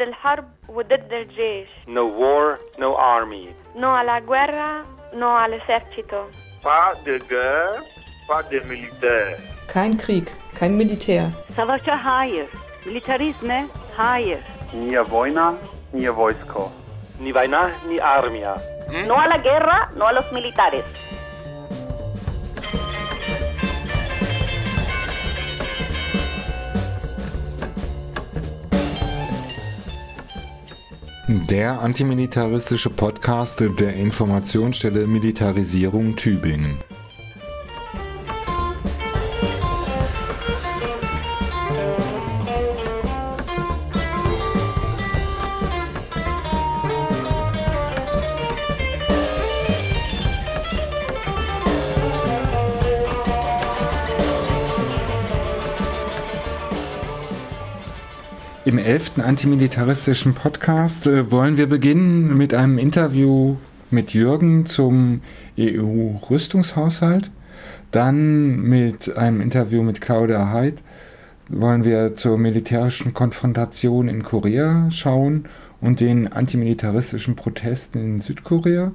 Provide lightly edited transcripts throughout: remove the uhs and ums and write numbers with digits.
الحرب وضد الجيش. No war, no army. No alla guerra, no all'esercito. Pas de guerre, pas de militaire. Kein Krieg, kein Militär. Savaşa hayır. Militarizme hayır. Ni vojna, ni vojsko. Ni vojna, ni armia. No a la guerra, no a los militares. Der antimilitaristische Podcast der Informationsstelle Militarisierung Tübingen. Im 11. antimilitaristischen Podcast wollen wir beginnen mit einem Interview mit Jürgen zum EU-Rüstungshaushalt. Dann mit einem Interview mit Claudia Heid wollen wir zur militärischen Konfrontation in Korea schauen und den antimilitaristischen Protesten in Südkorea.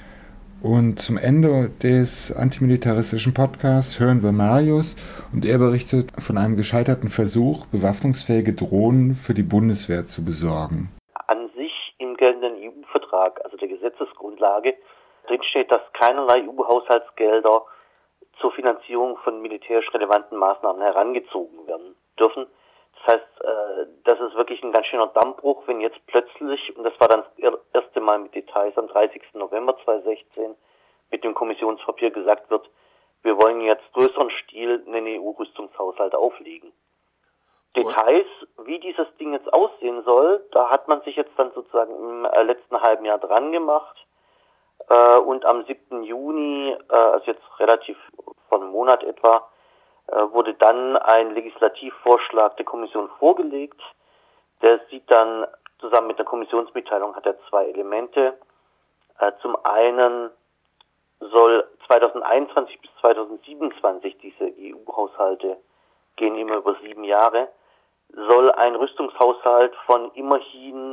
Und zum Ende des antimilitaristischen Podcasts hören wir Marius und er berichtet von einem gescheiterten Versuch, bewaffnungsfähige Drohnen für die Bundeswehr zu besorgen. An sich im geltenden EU-Vertrag, also der Gesetzesgrundlage, drinsteht, dass keinerlei EU-Haushaltsgelder zur Finanzierung von militärisch relevanten Maßnahmen herangezogen werden dürfen. Das heißt, das ist wirklich ein ganz schöner Dammbruch, wenn jetzt plötzlich, und das war dann das erste Mal mit Details am 30. November 2016, mit dem Kommissionspapier gesagt wird, wir wollen jetzt größeren Stil einen EU-Rüstungshaushalt auflegen. Details, wie dieses Ding jetzt aussehen soll, da hat man sich jetzt dann sozusagen im letzten halben Jahr dran gemacht. Und am 7. Juni, also jetzt relativ vor einem Monat etwa, wurde dann ein Legislativvorschlag der Kommission vorgelegt. Der sieht dann zusammen mit der Kommissionsmitteilung, hat er zwei Elemente. Zum einen soll 2021 bis 2027, diese EU-Haushalte gehen immer über 7 Jahre, soll ein Rüstungshaushalt von immerhin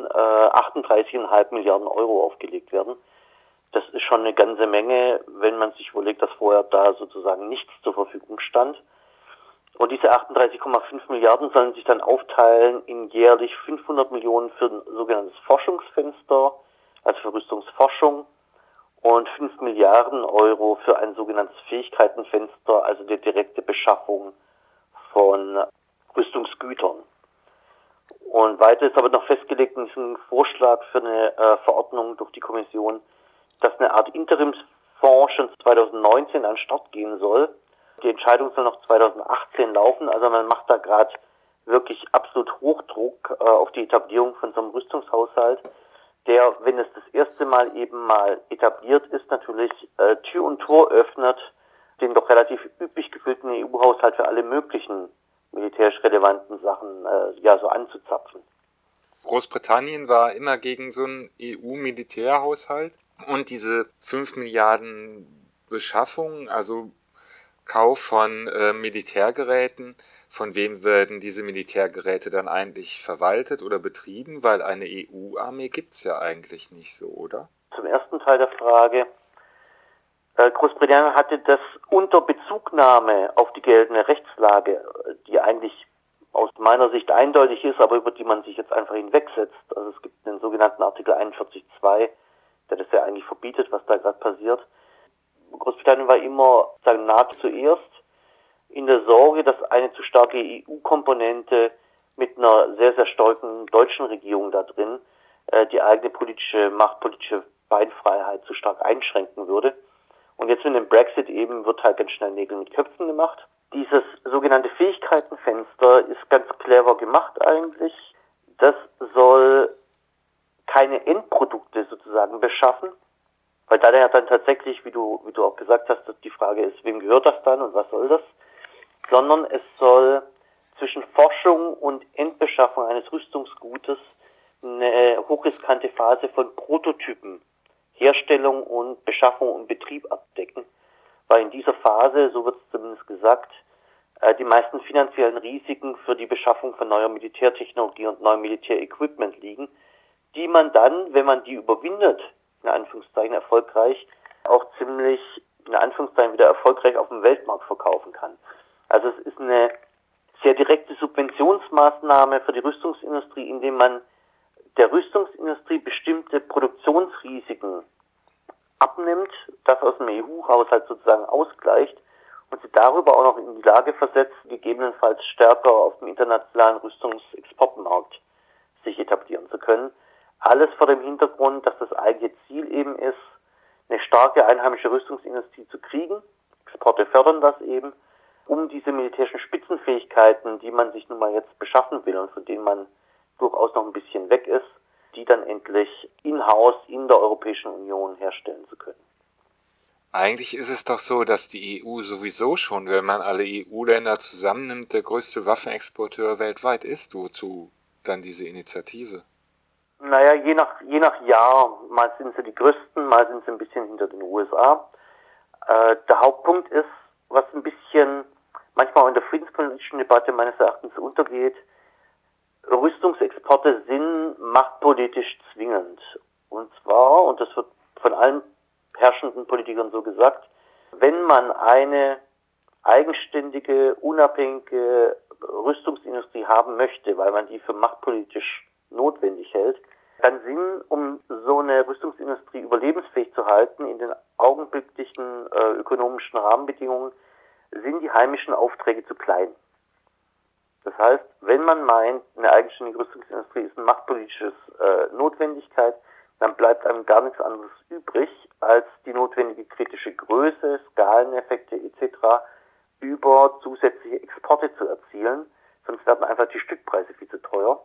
38,5 Milliarden Euro aufgelegt werden. Das ist schon eine ganze Menge, wenn man sich überlegt, dass vorher da sozusagen nichts zur Verfügung stand. Und diese 38,5 Milliarden sollen sich dann aufteilen in jährlich 500 Millionen für ein sogenanntes Forschungsfenster, also für Rüstungsforschung, und 5 Milliarden Euro für ein sogenanntes Fähigkeitenfenster, also die direkte Beschaffung von Rüstungsgütern. Und weiter ist aber noch festgelegt in diesem Vorschlag für eine Verordnung durch die Kommission, dass eine Art Interimsfonds schon 2019 an den Start gehen soll. Die Entscheidung soll noch 2018 laufen, also man macht da gerade wirklich absolut Hochdruck auf die Etablierung von so einem Rüstungshaushalt, der, wenn es das erste Mal eben mal etabliert ist, natürlich Tür und Tor öffnet, den doch relativ üblich gefüllten EU-Haushalt für alle möglichen militärisch relevanten Sachen so anzuzapfen. Großbritannien war immer gegen so einen EU-Militärhaushalt und diese 5 Milliarden Beschaffung, also Kauf von Militärgeräten, von wem werden diese Militärgeräte dann eigentlich verwaltet oder betrieben? Weil eine EU-Armee gibt's ja eigentlich nicht so, oder? Zum ersten Teil der Frage. Großbritannien hatte das unter Bezugnahme auf die geltende Rechtslage, die eigentlich aus meiner Sicht eindeutig ist, aber über die man sich jetzt einfach hinwegsetzt. Also es gibt den sogenannten Artikel 41.2, der das ja eigentlich verbietet, was da gerade passiert. Großbritannien war immer, nahezu zuerst in der Sorge, dass eine zu starke EU-Komponente mit einer sehr, sehr starken deutschen Regierung da drin die eigene machtpolitische Beinfreiheit zu stark einschränken würde. Und jetzt mit dem Brexit eben wird halt ganz schnell Nägel mit Köpfen gemacht. Dieses sogenannte Fähigkeitenfenster ist ganz clever gemacht eigentlich. Das soll keine Endprodukte sozusagen beschaffen, weil da ja dann tatsächlich, wie du auch gesagt hast, dass die Frage ist, wem gehört das dann und was soll das? Sondern es soll zwischen Forschung und Endbeschaffung eines Rüstungsgutes eine hochriskante Phase von Prototypen, Herstellung und Beschaffung und Betrieb abdecken. Weil in dieser Phase, so wird es zumindest gesagt, die meisten finanziellen Risiken für die Beschaffung von neuer Militärtechnologie und neuem Militärequipment liegen, die man dann, wenn man die überwindet, in Anführungszeichen erfolgreich, auch ziemlich, in Anführungszeichen wieder erfolgreich auf dem Weltmarkt verkaufen kann. Also es ist eine sehr direkte Subventionsmaßnahme für die Rüstungsindustrie, indem man der Rüstungsindustrie bestimmte Produktionsrisiken abnimmt, das aus dem EU-Haushalt sozusagen ausgleicht und sie darüber auch noch in die Lage versetzt, gegebenenfalls stärker auf dem internationalen Rüstungsexportmarkt sich etablieren zu können. Alles vor dem Hintergrund, dass das eigentliche Ziel eben ist, eine starke einheimische Rüstungsindustrie zu kriegen. Exporte fördern das eben, um diese militärischen Spitzenfähigkeiten, die man sich nun mal jetzt beschaffen will und von denen man durchaus noch ein bisschen weg ist, die dann endlich in-house in der Europäischen Union herstellen zu können. Eigentlich ist es doch so, dass die EU sowieso schon, wenn man alle EU-Länder zusammennimmt, der größte Waffenexporteur weltweit ist. Wozu dann diese Initiative? Naja, je nach Jahr, mal sind sie die größten, mal sind sie ein bisschen hinter den USA. Der Hauptpunkt ist, was ein bisschen manchmal auch in der friedenspolitischen Debatte meines Erachtens untergeht, Rüstungsexporte sind machtpolitisch zwingend. Und zwar, und das wird von allen herrschenden Politikern so gesagt, wenn man eine eigenständige, unabhängige Rüstungsindustrie haben möchte, weil man die für machtpolitisch notwendig hält, dann sind, um so eine Rüstungsindustrie überlebensfähig zu halten, in den augenblicklichen ökonomischen Rahmenbedingungen, sind die heimischen Aufträge zu klein. Das heißt, wenn man meint, eine eigenständige Rüstungsindustrie ist eine machtpolitische Notwendigkeit, dann bleibt einem gar nichts anderes übrig, als die notwendige kritische Größe, Skaleneffekte etc. über zusätzliche Exporte zu erzielen, sonst werden einfach die Stückpreise viel zu teuer.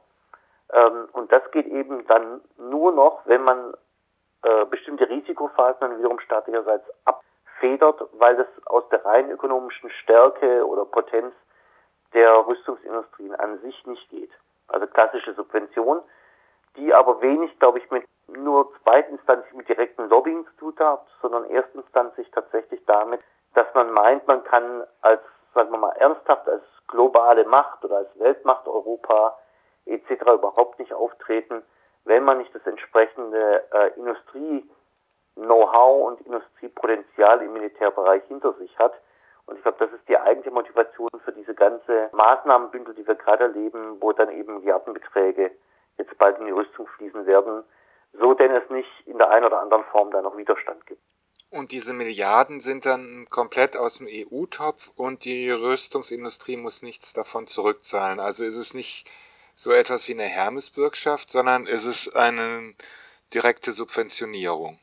Und das geht eben dann nur noch, wenn man bestimmte Risikoverhalten wiederum staatlicherseits abfedert, weil das aus der rein ökonomischen Stärke oder Potenz der Rüstungsindustrien an sich nicht geht. Also klassische Subvention, die aber wenig, glaube ich, mit nur zweitinstanzig mit direkten Lobbying zu tun hat, sondern erstinstanzig tatsächlich damit, dass man meint, man kann als, sagen wir mal, ernsthaft als globale Macht oder als Weltmacht Europa etc. überhaupt nicht auftreten, wenn man nicht das entsprechende Industrie-Know-how und Industriepotenzial im Militärbereich hinter sich hat. Und ich glaube, das ist die eigentliche Motivation für diese ganze Maßnahmenbündel, die wir gerade erleben, wo dann eben Milliardenbeträge jetzt bald in die Rüstung fließen werden, so denn es nicht in der einen oder anderen Form da noch Widerstand gibt. Und diese Milliarden sind dann komplett aus dem EU-Topf und die Rüstungsindustrie muss nichts davon zurückzahlen. Also ist es nicht so etwas wie eine Hermesbürgschaft, sondern ist es eine direkte Subventionierung?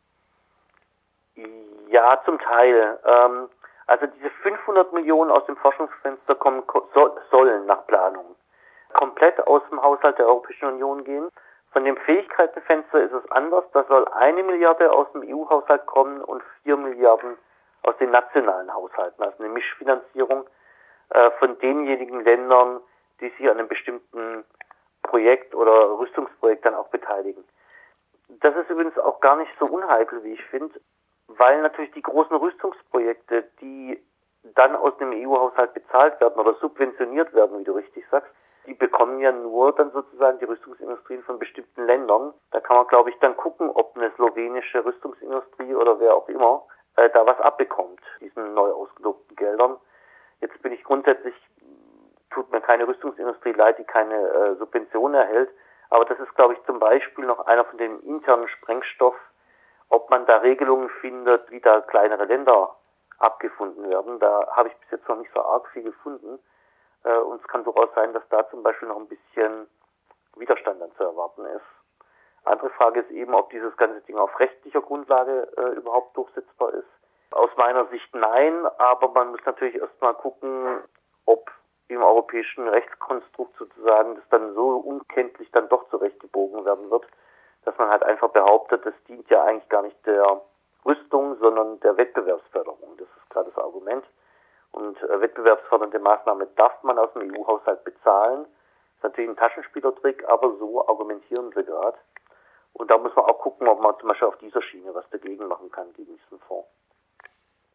Ja, zum Teil. Also diese 500 Millionen aus dem Forschungsfenster sollen nach Planung komplett aus dem Haushalt der Europäischen Union gehen. Von dem Fähigkeitenfenster ist es anders. Da soll 1 Milliarde aus dem EU-Haushalt kommen und 4 Milliarden aus den nationalen Haushalten. Also eine Mischfinanzierung von denjenigen Ländern, die sich an einem bestimmten Projekt oder Rüstungsprojekt dann auch beteiligen. Das ist übrigens auch gar nicht so unheikel, wie ich finde, weil natürlich die großen Rüstungsprojekte, die dann aus dem EU-Haushalt bezahlt werden oder subventioniert werden, wie du richtig sagst, die bekommen ja nur dann sozusagen die Rüstungsindustrien von bestimmten Ländern. Da kann man, glaube ich, dann gucken, ob eine slowenische Rüstungsindustrie oder wer auch immer da was abbekommt, diesen neu ausgelobten Geldern. Jetzt bin ich grundsätzlich, tut mir keine Rüstungsindustrie leid, die keine Subventionen erhält, aber das ist, glaube ich, zum Beispiel noch einer von dem internen Sprengstoff, ob man da Regelungen findet, wie da kleinere Länder abgefunden werden. Da habe ich bis jetzt noch nicht so arg viel gefunden. Und es kann durchaus sein, dass da zum Beispiel noch ein bisschen Widerstand dann zu erwarten ist. Andere Frage ist eben, ob dieses ganze Ding auf rechtlicher Grundlage überhaupt durchsetzbar ist. Aus meiner Sicht nein, aber man muss natürlich erstmal gucken, ob im europäischen Rechtskonstrukt sozusagen das dann so unkenntlich dann doch zurechtgebogen werden wird, dass man halt einfach behauptet, das dient ja eigentlich gar nicht der Rüstung, sondern der Wettbewerbsförderung. Das ist gerade das Argument. Und wettbewerbsfördernde Maßnahmen darf man aus dem EU-Haushalt bezahlen. Das ist natürlich ein Taschenspielertrick, aber so argumentieren wir gerade. Und da muss man auch gucken, ob man zum Beispiel auf dieser Schiene was dagegen machen kann, gegen diesen Fonds.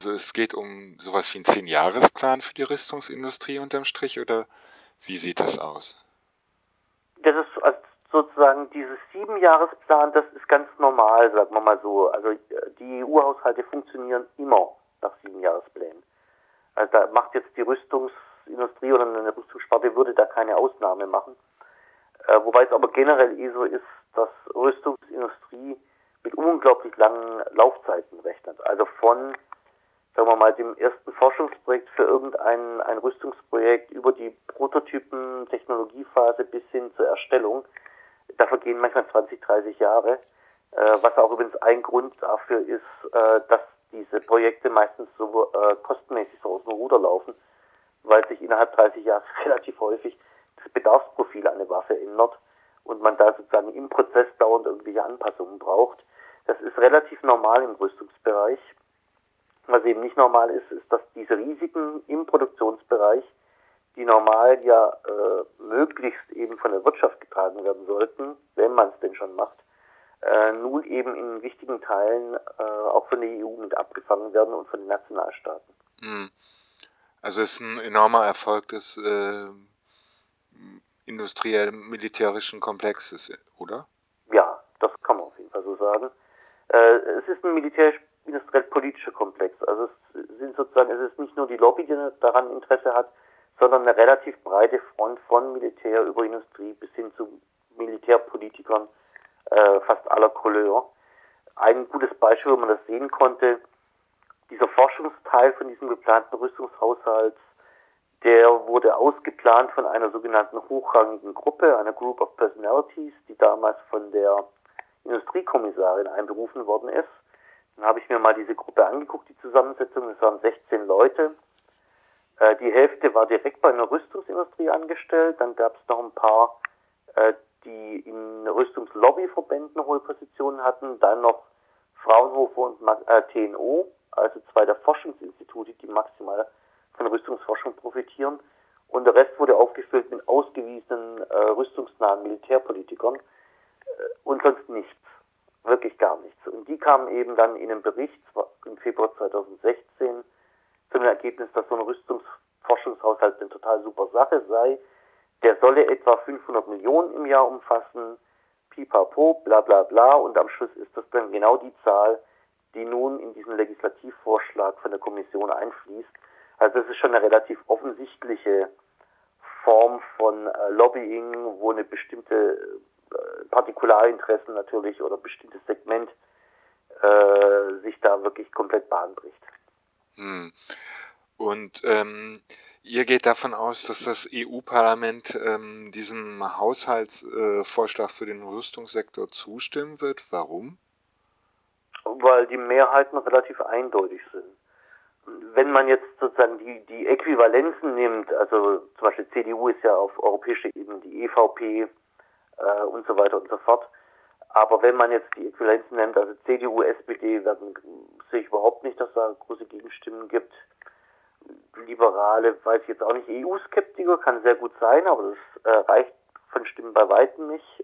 Also es geht um sowas wie einen 10-Jahresplan für die Rüstungsindustrie unterm Strich, oder wie sieht das aus? Das ist also sozusagen dieses 7-Jahresplan, das ist ganz normal, sagen wir mal so. Also die EU-Haushalte funktionieren immer nach 7-Jahresplänen. Also da macht jetzt die Rüstungsindustrie oder eine Rüstungssparte würde da keine Ausnahme machen. Wobei es aber generell so ist, dass Rüstungsindustrie mit unglaublich langen Laufzeiten rechnet. Also von, sagen wir mal, dem ersten Forschungsprojekt für ein Rüstungsprojekt über die Prototypen, Technologiephase bis hin zur Erstellung. Da vergehen manchmal 20, 30 Jahre, was auch übrigens ein Grund dafür ist, dass diese Projekte meistens so kostenmäßig so aus dem Ruder laufen, weil sich innerhalb 30 Jahre relativ häufig das Bedarfsprofil an eine Waffe ändert und man da sozusagen im Prozess dauernd irgendwelche Anpassungen braucht. Das ist relativ normal im Rüstungsbereich. Was eben nicht normal ist, ist, dass diese Risiken im Produktionsbereich, die normal ja möglichst eben von der Wirtschaft getragen werden sollten, wenn man es denn schon macht, nun eben in wichtigen Teilen auch von der EU mit abgefangen werden und von den Nationalstaaten. Also es ist ein enormer Erfolg des industriell-militärischen Komplexes, oder? Ja, das kann man auf jeden Fall so sagen. Es ist ein militärisch-industriell-politischer Komplex. Also es ist nicht nur die Lobby, die daran Interesse hat, sondern eine relativ breite Front von Militär über Industrie bis hin zu Militärpolitikern fast aller Couleur. Ein gutes Beispiel, wo man das sehen konnte, dieser Forschungsteil von diesem geplanten Rüstungshaushalt, der wurde ausgeplant von einer sogenannten hochrangigen Gruppe, einer Group of Personalities, die damals von der Industriekommissarin einberufen worden ist. Dann habe ich mir mal diese Gruppe angeguckt, die Zusammensetzung, es waren 16 Leute. Die Hälfte war direkt bei einer Rüstungsindustrie angestellt, dann gab es noch ein paar, die in Rüstungslobbyverbänden hohe Positionen hatten, dann noch Fraunhofer und TNO, also zwei der Forschungsinstitute, die maximal von Rüstungsforschung profitieren. Und der Rest wurde aufgefüllt mit ausgewiesenen rüstungsnahen Militärpolitikern und sonst nichts, wirklich gar nichts. Und die kamen eben dann in einem Bericht im Februar 2016 zu dem Ergebnis, dass so ein Rüstungsforschungshaushalt eine total super Sache sei. Der solle etwa 500 Millionen im Jahr umfassen, pipapo, bla bla bla, und am Schluss ist das dann genau die Zahl, die nun in diesen Legislativvorschlag von der Kommission einfließt. Also das ist schon eine relativ offensichtliche Form von Lobbying, wo eine bestimmte Partikularinteressen natürlich oder bestimmtes Segment sich da wirklich komplett Bahn bricht. Und ihr geht davon aus, dass das EU-Parlament diesem Haushaltsvorschlag für den Rüstungssektor zustimmen wird. Warum? Weil die Mehrheiten relativ eindeutig sind. Wenn man jetzt sozusagen die Äquivalenzen nimmt, also zum Beispiel CDU ist ja auf europäischer Ebene die EVP und so weiter und so fort, aber wenn man jetzt die Äquivalenzen nimmt, also CDU, SPD, sehe ich überhaupt nicht, dass da große Gegenstimmen gibt. Liberale, weiß ich jetzt auch nicht, EU-Skeptiker kann sehr gut sein, aber das reicht von Stimmen bei weitem nicht.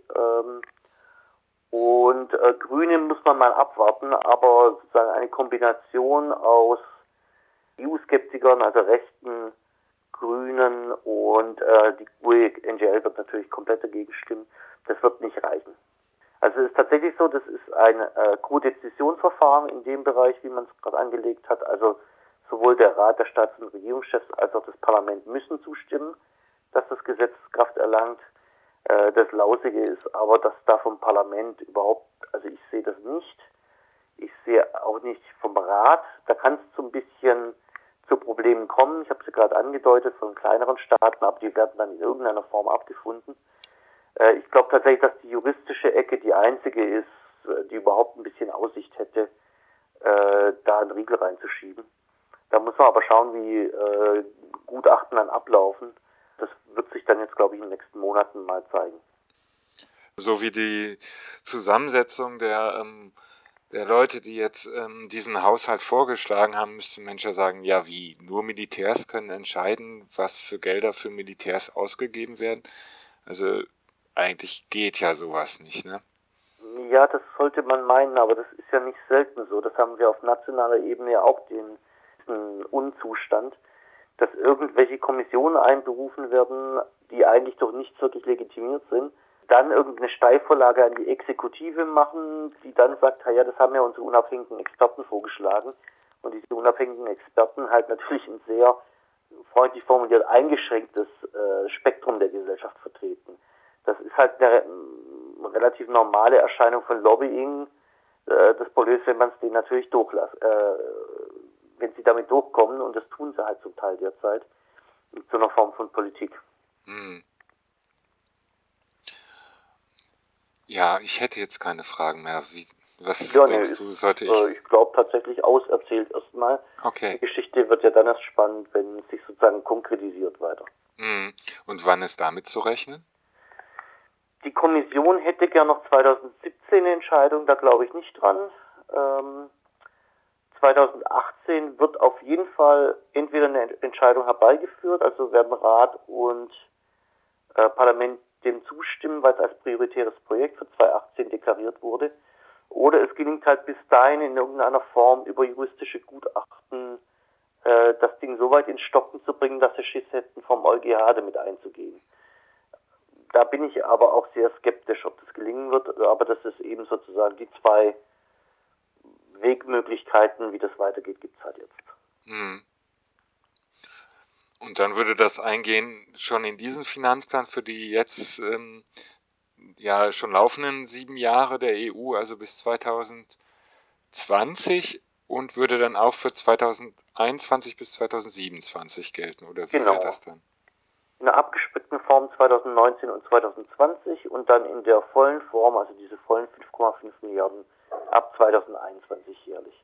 Und Grüne muss man mal abwarten, aber sozusagen eine Kombination aus EU-Skeptikern, also rechten Grünen und die GUE-NGL wird natürlich komplett dagegen stimmen. Das wird nicht reichen. Also es ist tatsächlich so, das ist ein Co-Dezisionsverfahren in dem Bereich, wie man es gerade angelegt hat. Also sowohl der Rat der Staats- und Regierungschefs als auch das Parlament müssen zustimmen, dass das Gesetz Kraft erlangt. Das Lausige ist aber, dass da vom Parlament überhaupt, also ich sehe das nicht. Ich sehe auch nicht vom Rat. Da kann es so ein bisschen zu Problemen kommen. Ich habe sie gerade angedeutet von kleineren Staaten, aber die werden dann in irgendeiner Form abgefunden. Ich glaube tatsächlich, dass die juristische Ecke die einzige ist, die überhaupt ein bisschen Aussicht hätte, da einen Riegel reinzuschieben. Da muss man aber schauen, wie Gutachten dann ablaufen. Das wird sich dann jetzt, glaube ich, in den nächsten Monaten mal zeigen. So wie die Zusammensetzung der Leute, die jetzt diesen Haushalt vorgeschlagen haben, müsste man ja sagen, ja wie, nur Militärs können entscheiden, was für Gelder für Militärs ausgegeben werden. Also eigentlich geht ja sowas nicht, ne? Ja, das sollte man meinen, aber das ist ja nicht selten so. Das haben wir auf nationaler Ebene ja auch jüngsten Unzustand, dass irgendwelche Kommissionen einberufen werden, die eigentlich durch nichts wirklich legitimiert sind, dann irgendeine Steilvorlage an die Exekutive machen, die dann sagt, ja, das haben ja unsere unabhängigen Experten vorgeschlagen. Und diese unabhängigen Experten halt natürlich ein sehr freundlich formuliert eingeschränktes Spektrum der Gesellschaft vertreten. Das ist halt eine relativ normale Erscheinung von Lobbying. Das Problem ist, wenn man es denen natürlich durchlässt, wenn sie damit durchkommen, und das tun sie halt zum Teil derzeit, zu einer Form von Politik. Ja, ich hätte jetzt keine Fragen mehr. Was denkst du, sollte ich? Ich glaube tatsächlich auserzählt erstmal. Okay. Die Geschichte wird ja dann erst spannend, wenn es sich sozusagen konkretisiert weiter. Und wann ist damit zu rechnen? Die Kommission hätte gern noch 2017 eine Entscheidung, da glaube ich nicht dran. 2018 wird auf jeden Fall entweder eine Entscheidung herbeigeführt, also werden Rat und Parlament dem zustimmen, weil es als prioritäres Projekt für 2018 deklariert wurde. Oder es gelingt halt bis dahin in irgendeiner Form über juristische Gutachten das Ding so weit ins Stocken zu bringen, dass sie Schiss hätten, vom EuGH damit einzugehen. Da bin ich aber auch sehr skeptisch, ob das gelingen wird, aber das ist eben sozusagen die zwei Wegmöglichkeiten, wie das weitergeht, gibt es halt jetzt. Und dann würde das eingehen schon in diesen Finanzplan für die jetzt ja schon laufenden 7 Jahre der EU, also bis 2020, und würde dann auch für 2021 bis 2027 gelten, oder wie wäre das dann? In einer abgespeckten Form 2019 und 2020 und dann in der vollen Form, also diese vollen 5,5 Milliarden, ab 2021 jährlich.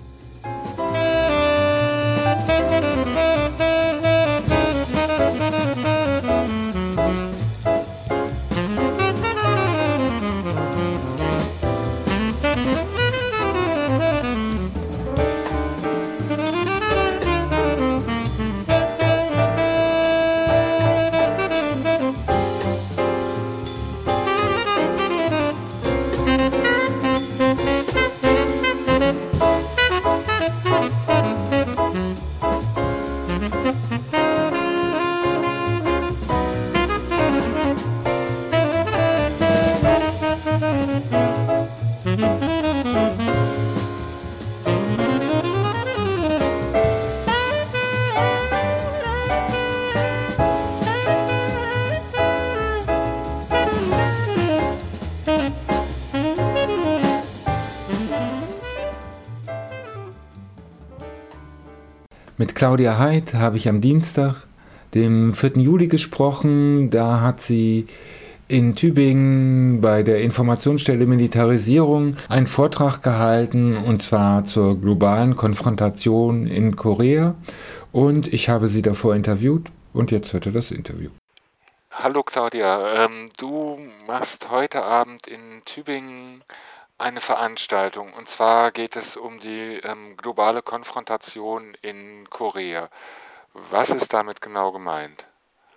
Mit Claudia Heid habe ich am Dienstag, dem 4. Juli, gesprochen. Da hat sie in Tübingen bei der Informationsstelle Militarisierung einen Vortrag gehalten, und zwar zur globalen Konfrontation in Korea. Und ich habe sie davor interviewt, und jetzt hört ihr das Interview. Hallo Claudia, du machst heute Abend in Tübingen eine Veranstaltung, und zwar geht es um die globale Konfrontation in Korea. Was ist damit genau gemeint?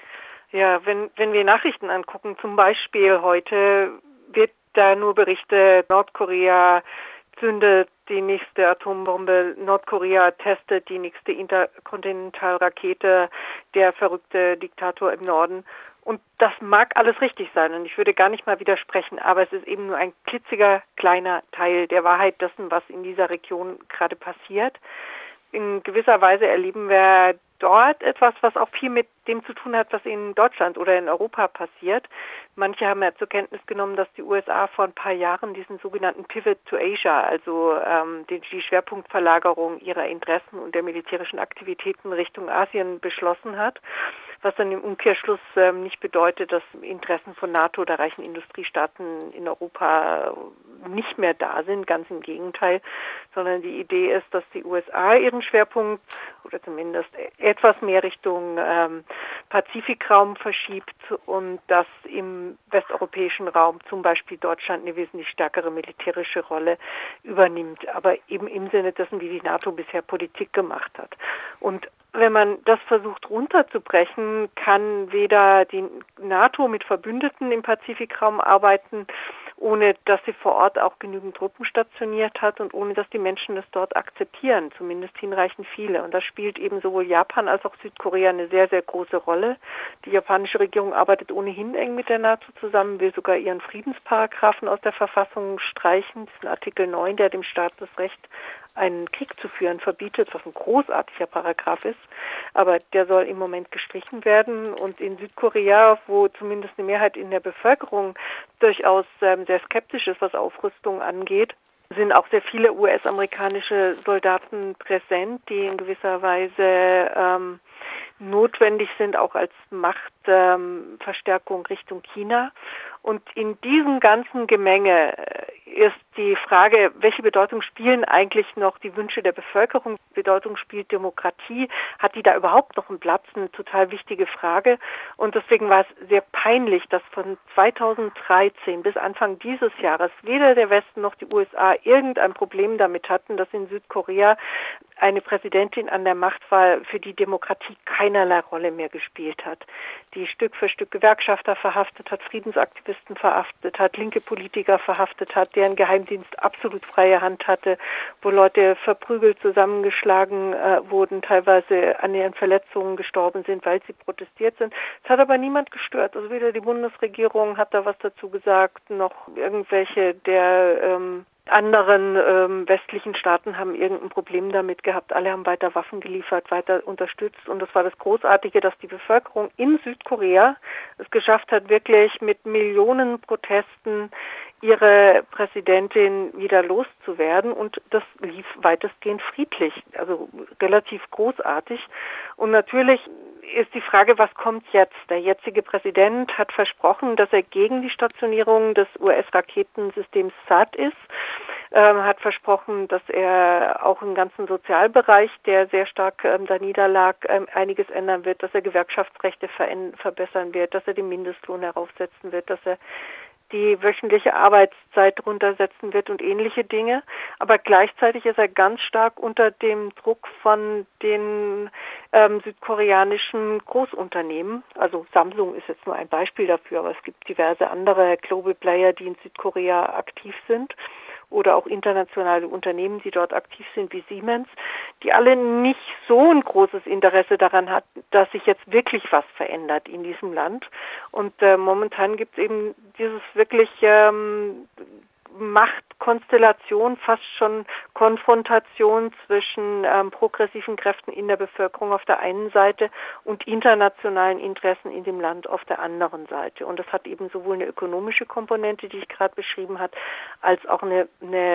Ja, wenn wir Nachrichten angucken, zum Beispiel heute wird da nur berichtet, Nordkorea zündet die nächste Atombombe, Nordkorea testet die nächste Interkontinentalrakete, der verrückte Diktator im Norden. Und das mag alles richtig sein, und ich würde gar nicht mal widersprechen, aber es ist eben nur ein klitziger, kleiner Teil der Wahrheit dessen, was in dieser Region gerade passiert. In gewisser Weise erleben wir dort etwas, was auch viel mit dem zu tun hat, was in Deutschland oder in Europa passiert. Manche haben ja zur Kenntnis genommen, dass die USA vor ein paar Jahren diesen sogenannten Pivot to Asia, also die Schwerpunktverlagerung ihrer Interessen und der militärischen Aktivitäten Richtung Asien beschlossen hat, was dann im Umkehrschluss nicht bedeutet, dass Interessen von NATO oder reichen Industriestaaten in Europa nicht mehr da sind, ganz im Gegenteil, sondern die Idee ist, dass die USA ihren Schwerpunkt oder zumindest etwas mehr Richtung Pazifikraum verschiebt und dass im westeuropäischen Raum zum Beispiel Deutschland eine wesentlich stärkere militärische Rolle übernimmt, aber eben im Sinne dessen, wie die NATO bisher Politik gemacht hat. Und wenn man das versucht runterzubrechen, kann weder die NATO mit Verbündeten im Pazifikraum arbeiten ohne dass sie vor Ort auch genügend Truppen stationiert hat und ohne dass die Menschen das dort akzeptieren, zumindest hinreichend viele. Und da spielt eben sowohl Japan als auch Südkorea eine sehr, sehr große Rolle. Die japanische Regierung arbeitet ohnehin eng mit der NATO zusammen, will sogar ihren Friedensparagraphen aus der Verfassung streichen, diesen Artikel 9, der dem Staat das Recht, einen Krieg zu führen, verbietet, was ein großartiger Paragraph ist, aber der soll im Moment gestrichen werden. Und in Südkorea, wo zumindest eine Mehrheit in der Bevölkerung durchaus sehr skeptisch ist, was Aufrüstung angeht, sind auch sehr viele US-amerikanische Soldaten präsent, die in gewisser Weise notwendig sind, auch als Machtverstärkung Richtung China. Und in diesem ganzen Gemenge ist die Frage, welche Bedeutung spielen eigentlich noch die Wünsche der Bevölkerung? Bedeutung spielt Demokratie? Hat die da überhaupt noch einen Platz? Eine total wichtige Frage. Und deswegen war es sehr peinlich, dass von 2013 bis Anfang dieses Jahres weder der Westen noch die USA irgendein Problem damit hatten, dass in Südkorea eine Präsidentin an der Macht war, für die Demokratie keinerlei Rolle mehr gespielt hat, die Stück für Stück Gewerkschafter verhaftet hat, Friedensaktivisten verhaftet hat, linke Politiker verhaftet hat, deren Geheimdienst absolut freie Hand hatte, wo Leute verprügelt, zusammengeschlagen wurden, teilweise an ihren Verletzungen gestorben sind, weil sie protestiert sind. Es hat aber niemand gestört. Also weder die Bundesregierung hat da was dazu gesagt, noch irgendwelche der anderen westlichen Staaten haben irgendein Problem damit gehabt. Alle haben weiter Waffen geliefert, weiter unterstützt. Und das war das Großartige, dass die Bevölkerung in Südkorea es geschafft hat, wirklich mit Millionen Protesten ihre Präsidentin wieder loszuwerden. Und das lief weitestgehend friedlich, also relativ großartig. Und natürlich ist die Frage, was kommt jetzt? Der jetzige Präsident hat versprochen, dass er gegen die Stationierung des US-Raketensystems THAAD ist, hat versprochen, dass er auch im ganzen Sozialbereich, der sehr stark da niederlag, einiges ändern wird, dass er Gewerkschaftsrechte verbessern wird, dass er den Mindestlohn heraufsetzen wird, dass er die wöchentliche Arbeitszeit runtersetzen wird und ähnliche Dinge. Aber gleichzeitig ist er ganz stark unter dem Druck von den südkoreanischen Großunternehmen. Also Samsung ist jetzt nur ein Beispiel dafür, aber es gibt diverse andere Global Player, die in Südkorea aktiv sind. Oder auch internationale Unternehmen, die dort aktiv sind, wie Siemens, die alle nicht so ein großes Interesse daran hatten, dass sich jetzt wirklich was verändert in diesem Land. Und momentan gibt es eben dieses wirklich Machtkonstellation, fast schon Konfrontation zwischen progressiven Kräften in der Bevölkerung auf der einen Seite und internationalen Interessen in dem Land auf der anderen Seite. Und das hat eben sowohl eine ökonomische Komponente, die ich gerade beschrieben habe, als auch eine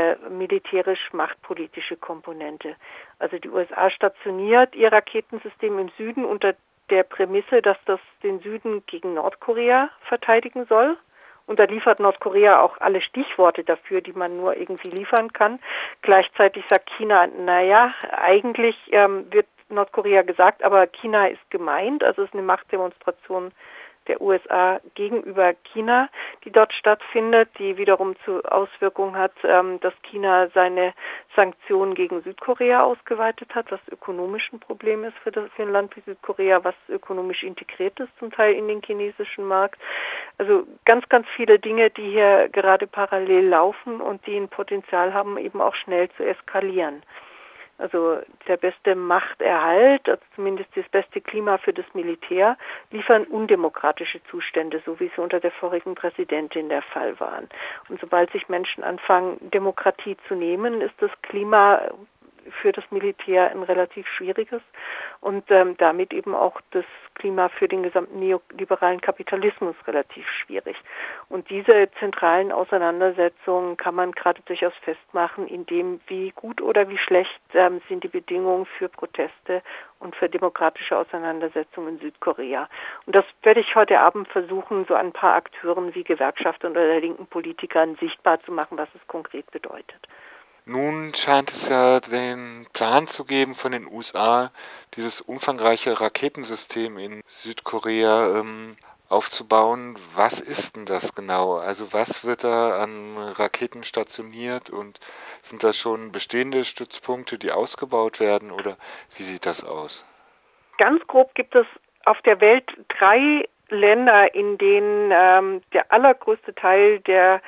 militärisch-machtpolitische Komponente. Also die USA stationiert ihr Raketensystem im Süden unter der Prämisse, dass das den Süden gegen Nordkorea verteidigen soll. Und da liefert Nordkorea auch alle Stichworte dafür, die man nur irgendwie liefern kann. Gleichzeitig sagt China, naja, eigentlich wird Nordkorea gesagt, aber China ist gemeint. Also es ist eine Machtdemonstration der USA gegenüber China, die dort stattfindet, die wiederum zur Auswirkung hat, dass China seine Sanktionen gegen Südkorea ausgeweitet hat, was ökonomisch ein Problem ist für ein Land wie Südkorea, was ökonomisch integriert ist zum Teil in den chinesischen Markt. Also ganz, ganz viele Dinge, die hier gerade parallel laufen und die ein Potenzial haben, eben auch schnell zu eskalieren. Also der beste Machterhalt, also zumindest das beste Klima für das Militär, liefern undemokratische Zustände, so wie sie unter der vorigen Präsidentin der Fall waren. Und sobald sich Menschen anfangen, Demokratie zu nehmen, ist das Klima für das Militär ein relativ schwieriges und damit eben auch das Klima für den gesamten neoliberalen Kapitalismus relativ schwierig. Und diese zentralen Auseinandersetzungen kann man gerade durchaus festmachen, in dem, wie gut oder wie schlecht sind die Bedingungen für Proteste und für demokratische Auseinandersetzungen in Südkorea. Und das werde ich heute Abend versuchen, so ein paar Akteuren wie Gewerkschaftern oder linken Politikern sichtbar zu machen, was es konkret bedeutet. Nun scheint es ja den Plan zu geben von den USA, dieses umfangreiche Raketensystem in Südkorea aufzubauen. Was ist denn das genau? Also was wird da an Raketen stationiert und sind das schon bestehende Stützpunkte, die ausgebaut werden oder wie sieht das aus? Ganz grob gibt es auf der Welt 3 Länder, in denen der allergrößte Teil der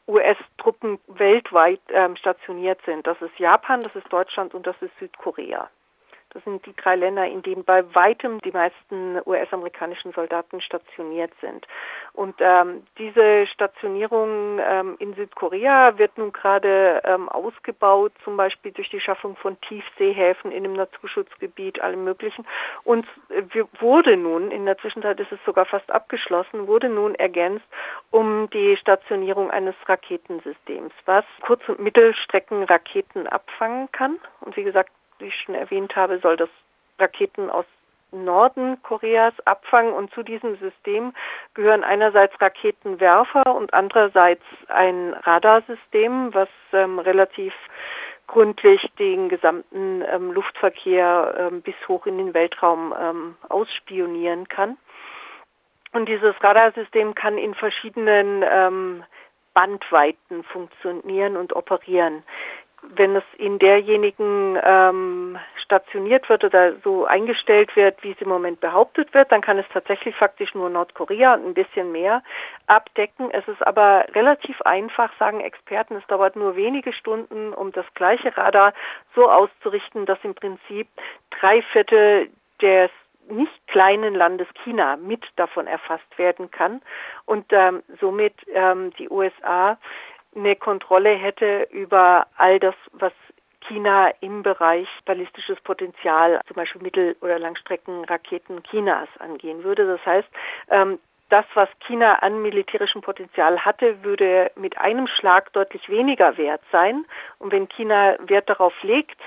US-Truppen weltweit stationiert sind. Das ist Japan, das ist Deutschland und das ist Südkorea. Das sind die 3 Länder, in denen bei weitem die meisten US-amerikanischen Soldaten stationiert sind. Und diese Stationierung in Südkorea wird nun gerade ausgebaut, zum Beispiel durch die Schaffung von Tiefseehäfen in einem Naturschutzgebiet, allem Möglichen. Und wurde nun, in der Zwischenzeit ist es sogar fast abgeschlossen, wurde nun ergänzt um die Stationierung eines Raketensystems, was Kurz- und Mittelstreckenraketen abfangen kann. Und wie gesagt, wie ich schon erwähnt habe, soll das Raketen aus Norden Koreas abfangen und zu diesem System gehören einerseits Raketenwerfer und andererseits ein Radarsystem, was relativ gründlich den gesamten Luftverkehr bis hoch in den Weltraum ausspionieren kann. Und dieses Radarsystem kann in verschiedenen Bandweiten funktionieren und operieren. Wenn es in derjenigen stationiert wird oder so eingestellt wird, wie es im Moment behauptet wird, dann kann es tatsächlich faktisch nur Nordkorea und ein bisschen mehr abdecken. Es ist aber relativ einfach, sagen Experten, es dauert nur wenige Stunden, um das gleiche Radar so auszurichten, dass im Prinzip 3/4 des nicht kleinen Landes China mit davon erfasst werden kann und somit die USA eine Kontrolle hätte über all das, was China im Bereich ballistisches Potenzial, zum Beispiel Mittel- oder Langstreckenraketen Chinas angehen würde. Das heißt, das, was China an militärischem Potenzial hatte, würde mit einem Schlag deutlich weniger wert sein. Und wenn China Wert darauf legt,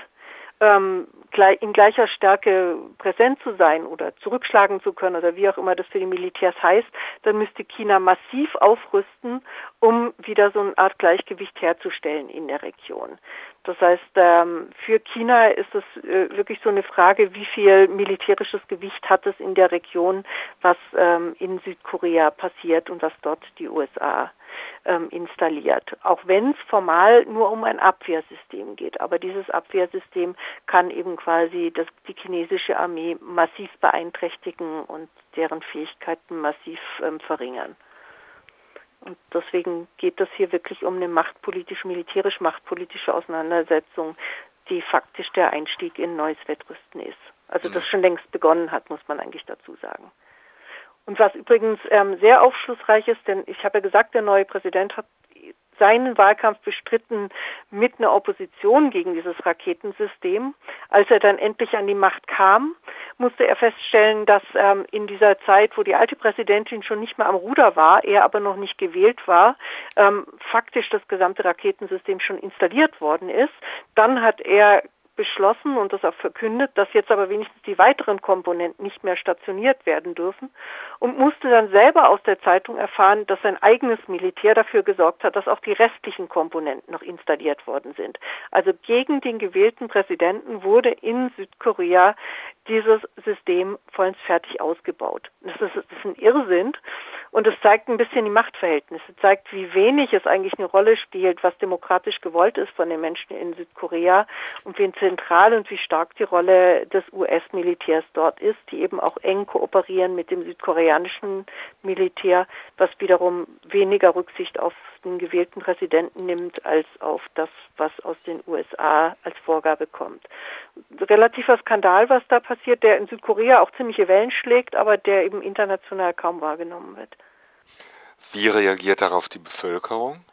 in gleicher Stärke präsent zu sein oder zurückschlagen zu können oder wie auch immer das für die Militärs heißt, dann müsste China massiv aufrüsten, um wieder so eine Art Gleichgewicht herzustellen in der Region. Das heißt, für China ist es wirklich so eine Frage, wie viel militärisches Gewicht hat es in der Region, was in Südkorea passiert und was dort die USA installiert. Auch wenn es formal nur um ein Abwehrsystem geht. Aber dieses Abwehrsystem kann eben quasi die chinesische Armee massiv beeinträchtigen und deren Fähigkeiten massiv verringern. Und deswegen geht es hier wirklich um eine militärisch-machtpolitische Auseinandersetzung, die faktisch der Einstieg in neues Wettrüsten ist. Also das schon längst begonnen hat, muss man eigentlich dazu sagen. Und was übrigens sehr aufschlussreich ist, denn ich habe ja gesagt, der neue Präsident hat seinen Wahlkampf bestritten mit einer Opposition gegen dieses Raketensystem. Als er dann endlich an die Macht kam, musste er feststellen, dass in dieser Zeit, wo die alte Präsidentin schon nicht mehr am Ruder war, er aber noch nicht gewählt war, faktisch das gesamte Raketensystem schon installiert worden ist. Dann hat er beschlossen und das auch verkündet, dass jetzt aber wenigstens die weiteren Komponenten nicht mehr stationiert werden dürfen und musste dann selber aus der Zeitung erfahren, dass sein eigenes Militär dafür gesorgt hat, dass auch die restlichen Komponenten noch installiert worden sind. Also gegen den gewählten Präsidenten wurde in Südkorea dieses System vollends fertig ausgebaut. Das ist ein Irrsinn und es zeigt ein bisschen die Machtverhältnisse, zeigt, wie wenig es eigentlich eine Rolle spielt, was demokratisch gewollt ist von den Menschen in Südkorea und wie zentral und wie stark die Rolle des US-Militärs dort ist, die eben auch eng kooperieren mit dem südkoreanischen Militär, was wiederum weniger Rücksicht auf den gewählten Präsidenten nimmt, als auf das, was aus den USA als Vorgabe kommt. Relativer Skandal, was da passiert, der in Südkorea auch ziemliche Wellen schlägt, aber der eben international kaum wahrgenommen wird. Wie reagiert darauf die Bevölkerung?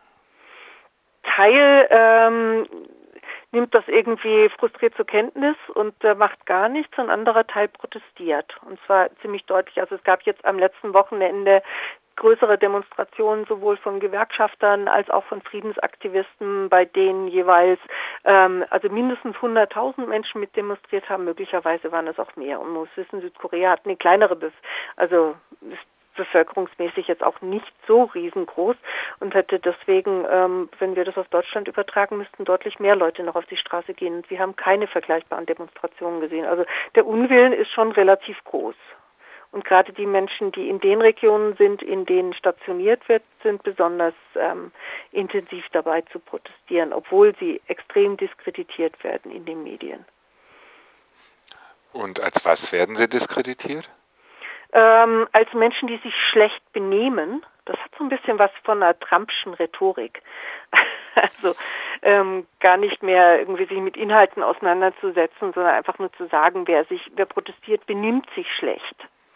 Teil nimmt das irgendwie frustriert zur Kenntnis und macht gar nichts. Ein anderer Teil protestiert. Und zwar ziemlich deutlich. Also es gab jetzt am letzten Wochenende größere Demonstrationen sowohl von Gewerkschaftern als auch von Friedensaktivisten, bei denen jeweils also mindestens 100.000 Menschen mit demonstriert haben. Möglicherweise waren es auch mehr. Und man muss wissen, Südkorea hat eine kleinere bevölkerungsmäßig jetzt auch nicht so riesengroß und hätte deswegen, wenn wir das auf Deutschland übertragen müssten, deutlich mehr Leute noch auf die Straße gehen. Und wir haben keine vergleichbaren Demonstrationen gesehen. Also der Unwillen ist schon relativ groß. Und gerade die Menschen, die in den Regionen sind, in denen stationiert wird, sind besonders intensiv dabei zu protestieren, obwohl sie extrem diskreditiert werden in den Medien. Und als was werden sie diskreditiert? Als Menschen, die sich schlecht benehmen. Das hat so ein bisschen was von einer Trumpschen Rhetorik. Also gar nicht mehr irgendwie sich mit Inhalten auseinanderzusetzen, sondern einfach nur zu sagen, wer protestiert, benimmt sich schlecht.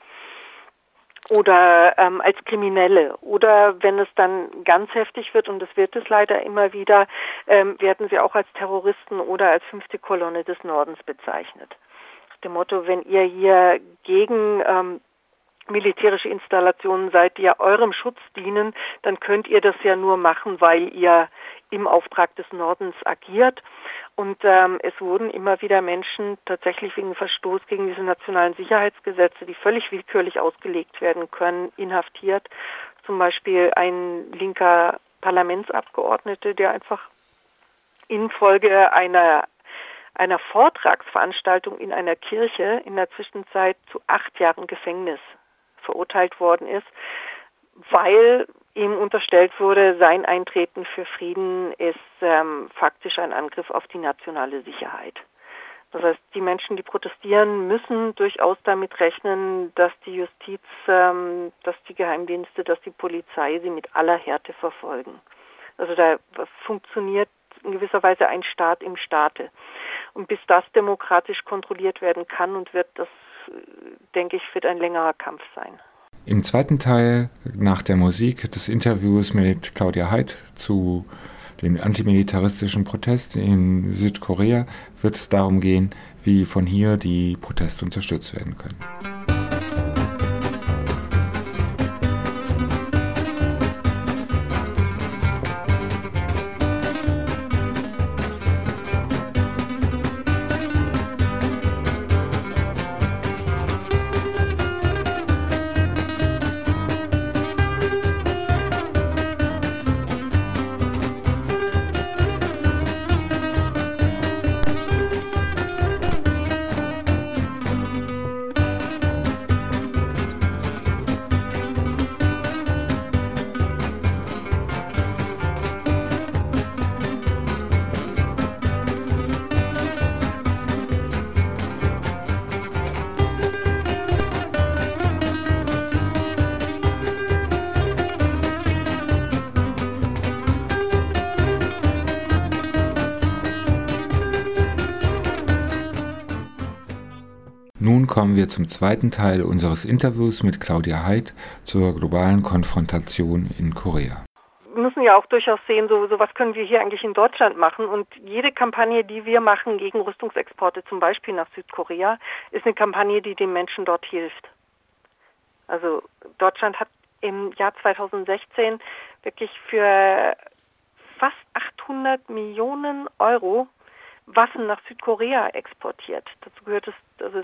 Oder als Kriminelle. Oder wenn es dann ganz heftig wird, und das wird es leider immer wieder, werden sie auch als Terroristen oder als 5. Kolonne des Nordens bezeichnet. Nach dem Motto, wenn ihr hier gegen militärische Installationen seid, die ja eurem Schutz dienen, dann könnt ihr das ja nur machen, weil ihr im Auftrag des Nordens agiert. Und es wurden immer wieder Menschen tatsächlich wegen Verstoß gegen diese nationalen Sicherheitsgesetze, die völlig willkürlich ausgelegt werden können, inhaftiert. Zum Beispiel ein linker Parlamentsabgeordneter, der einfach infolge einer Vortragsveranstaltung in einer Kirche in der Zwischenzeit zu 8 Jahren Gefängnis verurteilt worden ist, weil ihm unterstellt wurde, sein Eintreten für Frieden ist faktisch ein Angriff auf die nationale Sicherheit. Das heißt, die Menschen, die protestieren, müssen durchaus damit rechnen, dass die Justiz, dass die Geheimdienste, dass die Polizei sie mit aller Härte verfolgen. Also da funktioniert in gewisser Weise ein Staat im Staate. Und bis das demokratisch kontrolliert werden kann und wird, das, denke ich, wird ein längerer Kampf sein. Im zweiten Teil, nach der Musik, des Interviews mit Claudia Heid zu dem antimilitaristischen Protest in Südkorea, wird es darum gehen, wie von hier die Proteste unterstützt werden können. Nun kommen wir zum zweiten Teil unseres Interviews mit Claudia Heid zur globalen Konfrontation in Korea. Wir müssen ja auch durchaus sehen, so was können wir hier eigentlich in Deutschland machen. Und jede Kampagne, die wir machen gegen Rüstungsexporte, zum Beispiel nach Südkorea, ist eine Kampagne, die den Menschen dort hilft. Also Deutschland hat im Jahr 2016 wirklich für fast 800 Millionen Euro Waffen nach Südkorea exportiert. Dazu gehörte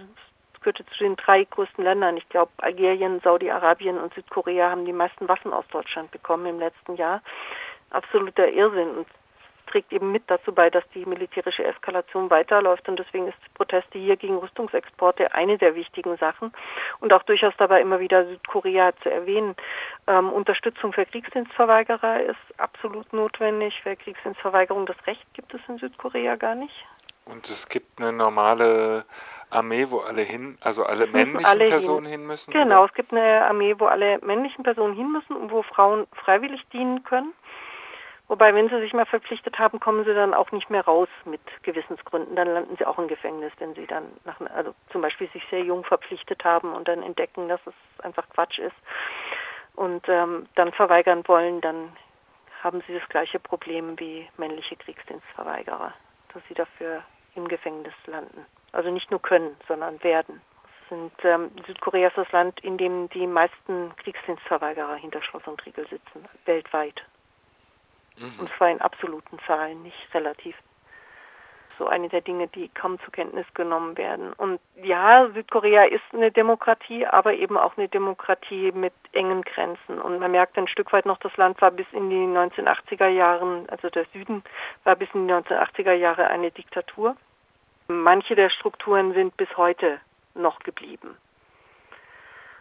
zu den 3 größten Ländern. Ich glaube, Algerien, Saudi-Arabien und Südkorea haben die meisten Waffen aus Deutschland bekommen im letzten Jahr. Absoluter Irrsinn und trägt eben mit dazu bei, dass die militärische Eskalation weiterläuft und deswegen ist Proteste hier gegen Rüstungsexporte eine der wichtigen Sachen und auch durchaus dabei immer wieder Südkorea zu erwähnen. Unterstützung für Kriegsdienstverweigerer ist absolut notwendig. Für Kriegsdienstverweigerung das Recht gibt es in Südkorea gar nicht. Und es gibt eine normale Armee, wo alle alle männlichen Personen hin müssen? Genau, es gibt eine Armee, wo alle männlichen Personen hin müssen und wo Frauen freiwillig dienen können. Wobei, wenn sie sich mal verpflichtet haben, kommen sie dann auch nicht mehr raus mit Gewissensgründen. Dann landen sie auch im Gefängnis, wenn sie dann zum Beispiel sich sehr jung verpflichtet haben und dann entdecken, dass es einfach Quatsch ist und dann verweigern wollen, dann haben sie das gleiche Problem wie männliche Kriegsdienstverweigerer, dass sie dafür im Gefängnis landen. Also nicht nur können, sondern werden. Südkorea ist das Land, in dem die meisten Kriegsdienstverweigerer hinter Schloss und Riegel sitzen, weltweit. Und zwar in absoluten Zahlen, nicht relativ. So eine der Dinge, die kaum zur Kenntnis genommen werden. Und ja, Südkorea ist eine Demokratie, aber eben auch eine Demokratie mit engen Grenzen. Und man merkt ein Stück weit noch, das Land war bis in die 1980er Jahren, also der Süden war bis in die 1980er Jahre eine Diktatur. Manche der Strukturen sind bis heute noch geblieben.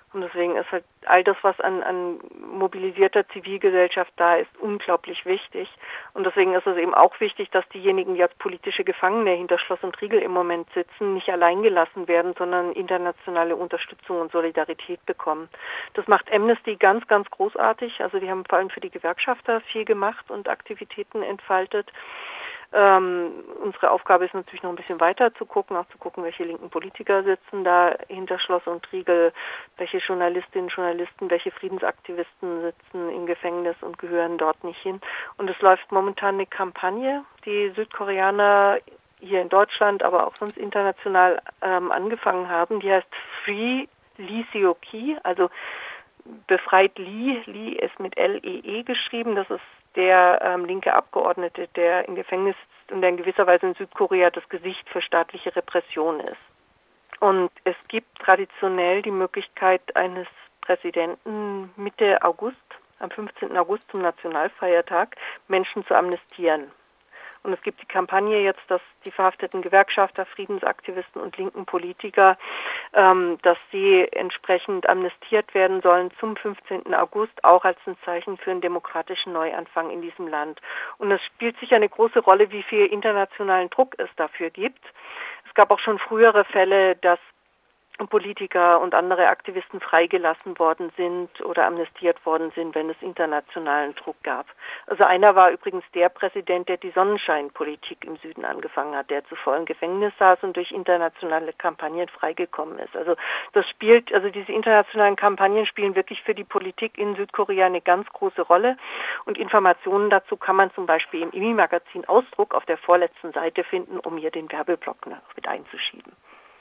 Und deswegen ist halt all das, was an mobilisierter Zivilgesellschaft da ist, unglaublich wichtig. Und deswegen ist es eben auch wichtig, dass diejenigen, die als politische Gefangene hinter Schloss und Riegel im Moment sitzen, nicht allein gelassen werden, sondern internationale Unterstützung und Solidarität bekommen. Das macht Amnesty ganz, ganz großartig. Also die haben vor allem für die Gewerkschafter viel gemacht und Aktivitäten entfaltet. Unsere Aufgabe ist natürlich noch ein bisschen weiter zu gucken, auch zu gucken, welche linken Politiker sitzen da hinter Schloss und Riegel, welche Journalistinnen, Journalisten, welche Friedensaktivisten sitzen im Gefängnis und gehören dort nicht hin. Und es läuft momentan eine Kampagne, die Südkoreaner hier in Deutschland, aber auch sonst international angefangen haben, die heißt Free Lee Seok-hee, also befreit Lee. Lee ist mit L-E-E geschrieben, das ist der linke Abgeordnete, der im Gefängnis sitzt und der in gewisser Weise in Südkorea das Gesicht für staatliche Repression ist. Und es gibt traditionell die Möglichkeit eines Präsidenten Mitte August, am 15. August zum Nationalfeiertag, Menschen zu amnestieren. Und es gibt die Kampagne jetzt, dass die verhafteten Gewerkschafter, Friedensaktivisten und linken Politiker, dass sie entsprechend amnestiert werden sollen zum 15. August, auch als ein Zeichen für einen demokratischen Neuanfang in diesem Land. Und es spielt sicher eine große Rolle, wie viel internationalen Druck es dafür gibt. Es gab auch schon frühere Fälle, dass Politiker und andere Aktivisten freigelassen worden sind oder amnestiert worden sind, wenn es internationalen Druck gab. Also einer war übrigens der Präsident, der die Sonnenscheinpolitik im Süden angefangen hat, der zuvor im Gefängnis saß und durch internationale Kampagnen freigekommen ist. Also diese internationalen Kampagnen spielen wirklich für die Politik in Südkorea eine ganz große Rolle. Und Informationen dazu kann man zum Beispiel im IMI-Magazin Ausdruck auf der vorletzten Seite finden, um hier den Werbeblock mit einzuschieben.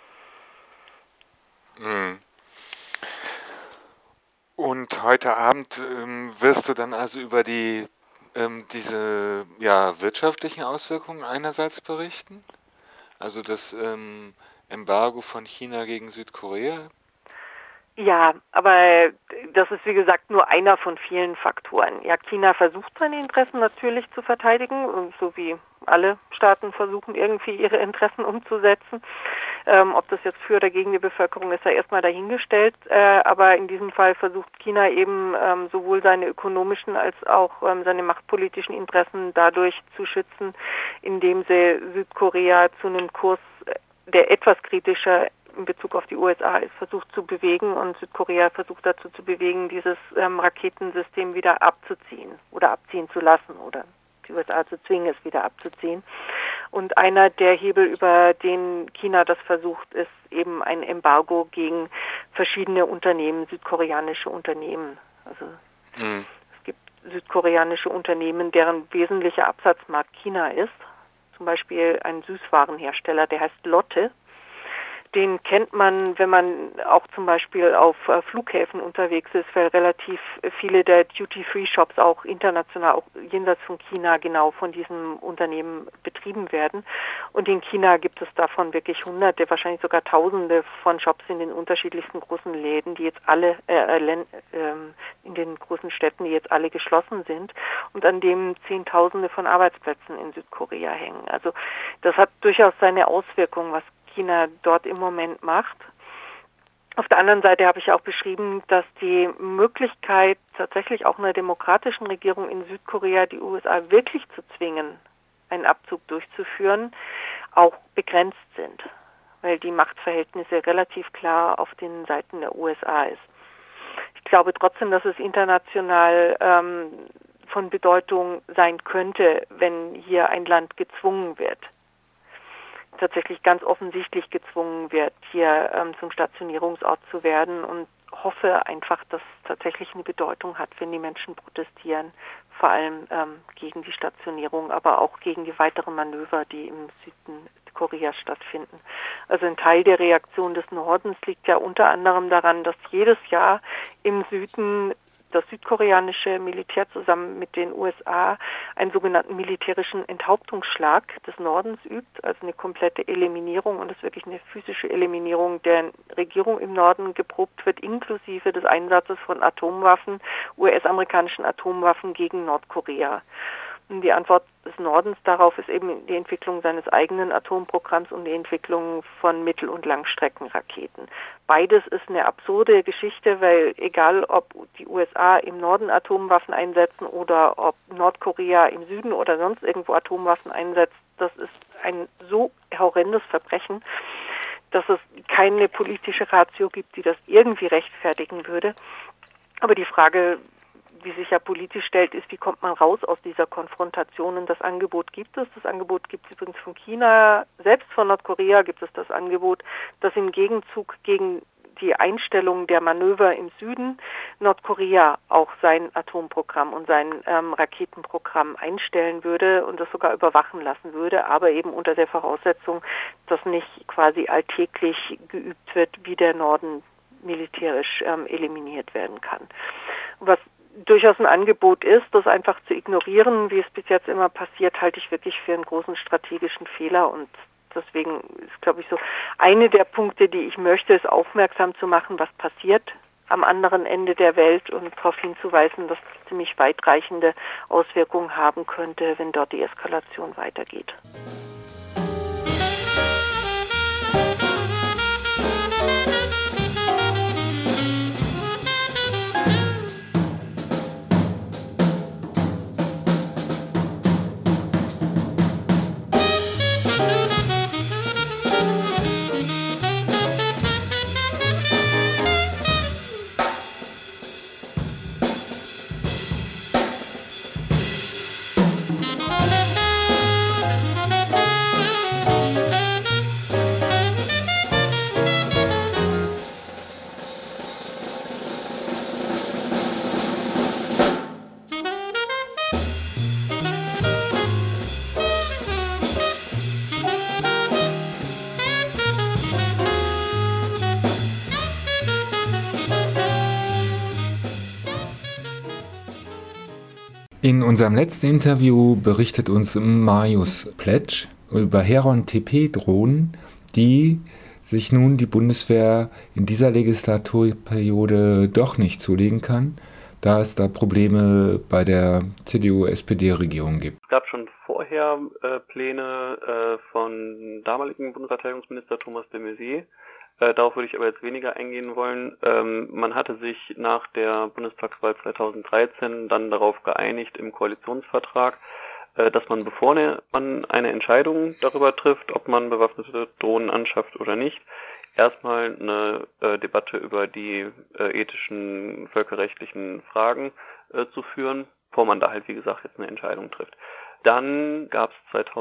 Und heute Abend wirst du dann also über diese wirtschaftlichen Auswirkungen einerseits berichten? Also das Embargo von China gegen Südkorea? Ja, aber das ist wie gesagt nur einer von vielen Faktoren. Ja, China versucht seine Interessen natürlich zu verteidigen, so wie alle Staaten versuchen irgendwie ihre Interessen umzusetzen. Ob das jetzt für oder gegen die Bevölkerung ist, ja erstmal dahingestellt. Aber in diesem Fall versucht China eben sowohl seine ökonomischen als auch seine machtpolitischen Interessen dadurch zu schützen, indem sie Südkorea zu einem Kurs, der etwas kritischer in Bezug auf die USA ist, versucht zu bewegen, und Südkorea versucht dazu zu bewegen, dieses Raketensystem wieder abzuziehen oder abziehen zu lassen oder die USA zu zwingen, es wieder abzuziehen. Und einer der Hebel, über den China das versucht, ist eben ein Embargo gegen verschiedene Unternehmen, südkoreanische Unternehmen. Also es gibt südkoreanische Unternehmen, deren wesentlicher Absatzmarkt China ist. Zum Beispiel ein Süßwarenhersteller, der heißt Lotte. Den kennt man, wenn man auch zum Beispiel auf Flughäfen unterwegs ist, weil relativ viele der Duty-Free-Shops auch international, auch jenseits von China, genau von diesem Unternehmen betrieben werden. Und in China gibt es davon wirklich Hunderte, wahrscheinlich sogar Tausende von Shops in den unterschiedlichsten großen Läden, die jetzt alle in den großen Städten, die jetzt alle geschlossen sind und an dem Zehntausende von Arbeitsplätzen in Südkorea hängen. Also das hat durchaus seine Auswirkungen, was China dort im Moment macht. Auf der anderen Seite habe ich auch beschrieben, dass die Möglichkeit, tatsächlich auch einer demokratischen Regierung in Südkorea die USA wirklich zu zwingen, einen Abzug durchzuführen, auch begrenzt sind, weil die Machtverhältnisse relativ klar auf den Seiten der USA ist. Ich glaube trotzdem, dass es international von Bedeutung sein könnte, wenn hier ein Land gezwungen wird, tatsächlich ganz offensichtlich gezwungen wird, hier zum Stationierungsort zu werden, und hoffe einfach, dass es tatsächlich eine Bedeutung hat, wenn die Menschen protestieren, vor allem gegen die Stationierung, aber auch gegen die weiteren Manöver, die im Süden Koreas stattfinden. Also ein Teil der Reaktion des Nordens liegt ja unter anderem daran, dass jedes Jahr im Süden das südkoreanische Militär zusammen mit den USA einen sogenannten militärischen Enthauptungsschlag des Nordens übt, also eine komplette Eliminierung, und es ist wirklich eine physische Eliminierung der Regierung im Norden geprobt wird, inklusive des Einsatzes von Atomwaffen, US-amerikanischen Atomwaffen gegen Nordkorea. Und die Antwort des Nordens darauf ist eben die Entwicklung seines eigenen Atomprogramms und die Entwicklung von Mittel- und Langstreckenraketen. Beides ist eine absurde Geschichte, weil egal ob die USA im Norden Atomwaffen einsetzen oder ob Nordkorea im Süden oder sonst irgendwo Atomwaffen einsetzt, das ist ein so horrendes Verbrechen, dass es keine politische Ratio gibt, die das irgendwie rechtfertigen würde. Aber die Frage, die sich ja politisch stellt, ist, wie kommt man raus aus dieser Konfrontation? Und das Angebot gibt es. Das Angebot gibt es übrigens von China. Selbst von Nordkorea gibt es das Angebot, dass im Gegenzug gegen die Einstellung der Manöver im Süden Nordkorea auch sein Atomprogramm und sein Raketenprogramm einstellen würde und das sogar überwachen lassen würde, aber eben unter der Voraussetzung, dass nicht quasi alltäglich geübt wird, wie der Norden militärisch eliminiert werden kann. Was durchaus ein Angebot ist, das einfach zu ignorieren, wie es bis jetzt immer passiert, halte ich wirklich für einen großen strategischen Fehler und deswegen ist, glaube ich, so eine der Punkte, die ich möchte, ist aufmerksam zu machen, was passiert am anderen Ende der Welt und darauf hinzuweisen, dass es ziemlich weitreichende Auswirkungen haben könnte, wenn dort die Eskalation weitergeht. In unserem letzten Interview berichtet uns Marius Pletsch über Heron-TP-Drohnen, die sich nun die Bundeswehr in dieser Legislaturperiode doch nicht zulegen kann, da es da Probleme bei der CDU-SPD-Regierung gibt. Es gab schon vorher Pläne von damaligen Bundesverteidigungsminister Thomas de Maizière. Darauf würde ich aber jetzt weniger eingehen wollen. Man hatte sich nach der Bundestagswahl 2013 dann darauf geeinigt im Koalitionsvertrag, dass man, bevor man eine Entscheidung darüber trifft, ob man bewaffnete Drohnen anschafft oder nicht, erstmal eine Debatte über die ethischen, völkerrechtlichen Fragen zu führen, bevor man da halt, wie gesagt, jetzt eine Entscheidung trifft. Dann gab es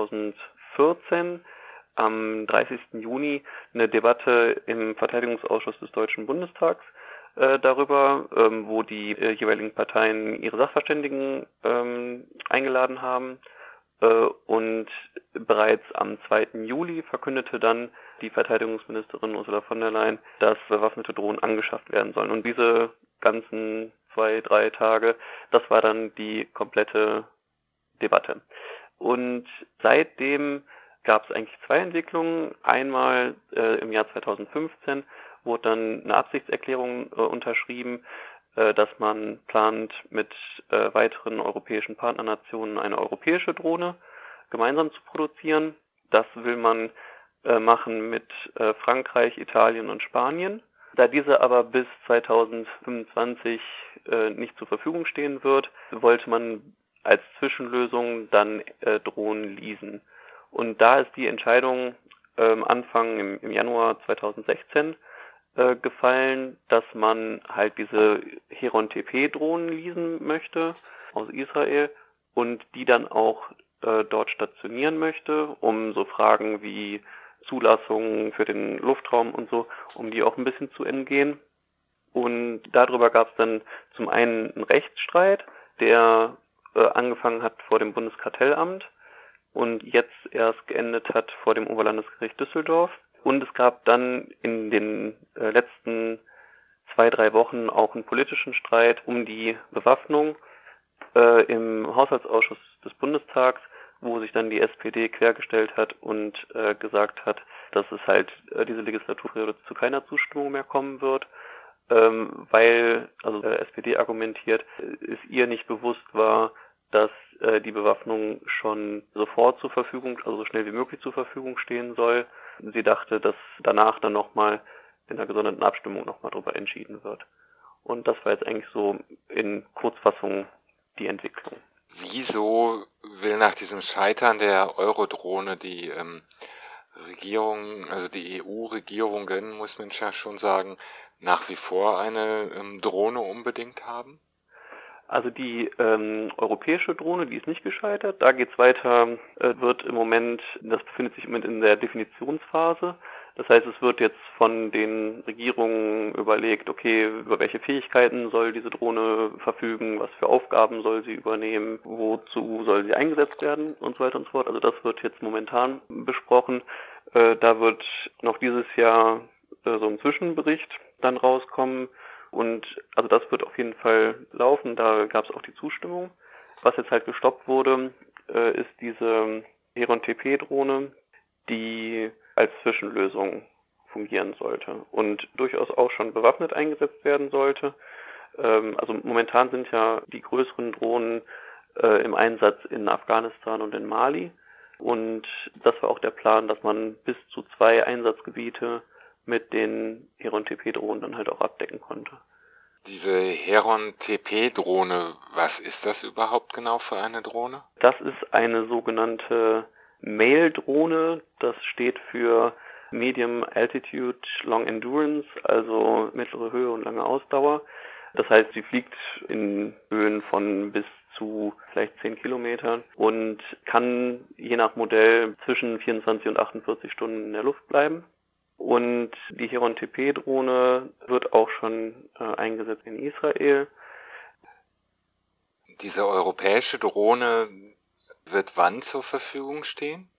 2014 am 30. Juni eine Debatte im Verteidigungsausschuss des Deutschen Bundestags darüber, wo die jeweiligen Parteien ihre Sachverständigen eingeladen haben. Und bereits am 2. Juli verkündete dann die Verteidigungsministerin Ursula von der Leyen, dass bewaffnete Drohnen angeschafft werden sollen. Und diese ganzen 2-3 Tage, das war dann die komplette Debatte. Und seitdem gab es eigentlich zwei Entwicklungen. Einmal im Jahr 2015 wurde dann eine Absichtserklärung unterschrieben, dass man plant, mit weiteren europäischen Partnernationen eine europäische Drohne gemeinsam zu produzieren. Das will man machen mit Frankreich, Italien und Spanien. Da diese aber bis 2025 nicht zur Verfügung stehen wird, wollte man als Zwischenlösung dann Drohnen leasen. Und da ist die Entscheidung Anfang im Januar 2016 gefallen, dass man halt diese Heron-TP-Drohnen leasen möchte aus Israel und die dann auch dort stationieren möchte, um so Fragen wie Zulassungen für den Luftraum und so, um die auch ein bisschen zu entgehen. Und darüber gab es dann zum einen einen Rechtsstreit, der angefangen hat vor dem Bundeskartellamt und jetzt erst geendet hat vor dem Oberlandesgericht Düsseldorf. Und es gab dann in den letzten 2-3 Wochen auch einen politischen Streit um die Bewaffnung im Haushaltsausschuss des Bundestags, wo sich dann die SPD quergestellt hat und gesagt hat, dass es halt diese Legislaturperiode zu keiner Zustimmung mehr kommen wird, weil, also SPD argumentiert, es ihr nicht bewusst war, dass die Bewaffnung schon sofort zur Verfügung, also so schnell wie möglich zur Verfügung stehen soll. Sie dachte, dass danach dann nochmal in einer gesonderten Abstimmung nochmal darüber entschieden wird. Und das war jetzt eigentlich so in Kurzfassung die Entwicklung. Wieso will nach diesem Scheitern der Eurodrohne die Regierung, also die EU-Regierungen, muss man ja schon sagen, nach wie vor eine Drohne unbedingt haben? Also die europäische Drohne, die ist nicht gescheitert. Da geht's weiter, wird im Moment, das befindet sich im Moment in der Definitionsphase. Das heißt, es wird jetzt von den Regierungen überlegt, okay, über welche Fähigkeiten soll diese Drohne verfügen, was für Aufgaben soll sie übernehmen, wozu soll sie eingesetzt werden und so weiter und so fort. Also das wird jetzt momentan besprochen. Da wird noch dieses Jahr so ein Zwischenbericht dann rauskommen. Und also das wird auf jeden Fall laufen, da gab es auch die Zustimmung. Was jetzt halt gestoppt wurde, ist diese Heron-TP-Drohne, die als Zwischenlösung fungieren sollte und durchaus auch schon bewaffnet eingesetzt werden sollte. Also momentan sind ja die größeren Drohnen im Einsatz in Afghanistan und in Mali. Und das war auch der Plan, dass man bis zu 2 Einsatzgebiete mit den Heron-TP-Drohnen dann halt auch abdecken konnte. Diese Heron-TP-Drohne, was ist das überhaupt genau für eine Drohne? Das ist eine sogenannte MAIL-Drohne. Das steht für Medium Altitude Long Endurance, also mittlere Höhe und lange Ausdauer. Das heißt, sie fliegt in Höhen von bis zu vielleicht 10 Kilometern und kann je nach Modell zwischen 24 und 48 Stunden in der Luft bleiben. Und die Heron-TP-Drohne wird auch schon eingesetzt in Israel. Diese europäische Drohne wird wann zur Verfügung stehen?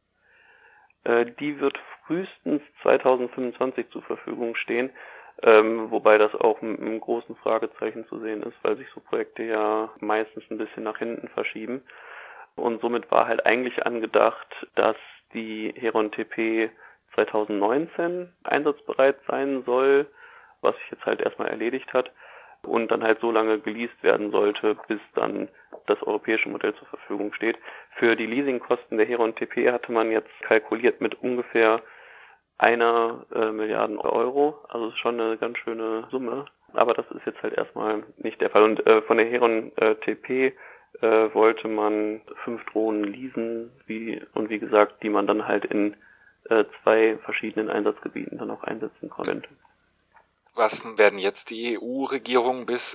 Die wird frühestens 2025 zur Verfügung stehen, wobei das auch mit einem großen Fragezeichen zu sehen ist, weil sich so Projekte ja meistens ein bisschen nach hinten verschieben. Und somit war halt eigentlich angedacht, dass die Heron-TP 2019 einsatzbereit sein soll, was sich jetzt halt erstmal erledigt hat und dann halt so lange geleast werden sollte, bis dann das europäische Modell zur Verfügung steht. Für die Leasingkosten der Heron-TP hatte man jetzt kalkuliert mit ungefähr 1 Milliarde Euro, also ist schon eine ganz schöne Summe, aber das ist jetzt halt erstmal nicht der Fall. Und von der Heron-TP wollte man 5 Drohnen leasen, wie gesagt, die man dann halt in 2 verschiedenen Einsatzgebieten dann auch einsetzen könnte. Was werden jetzt die EU-Regierungen bis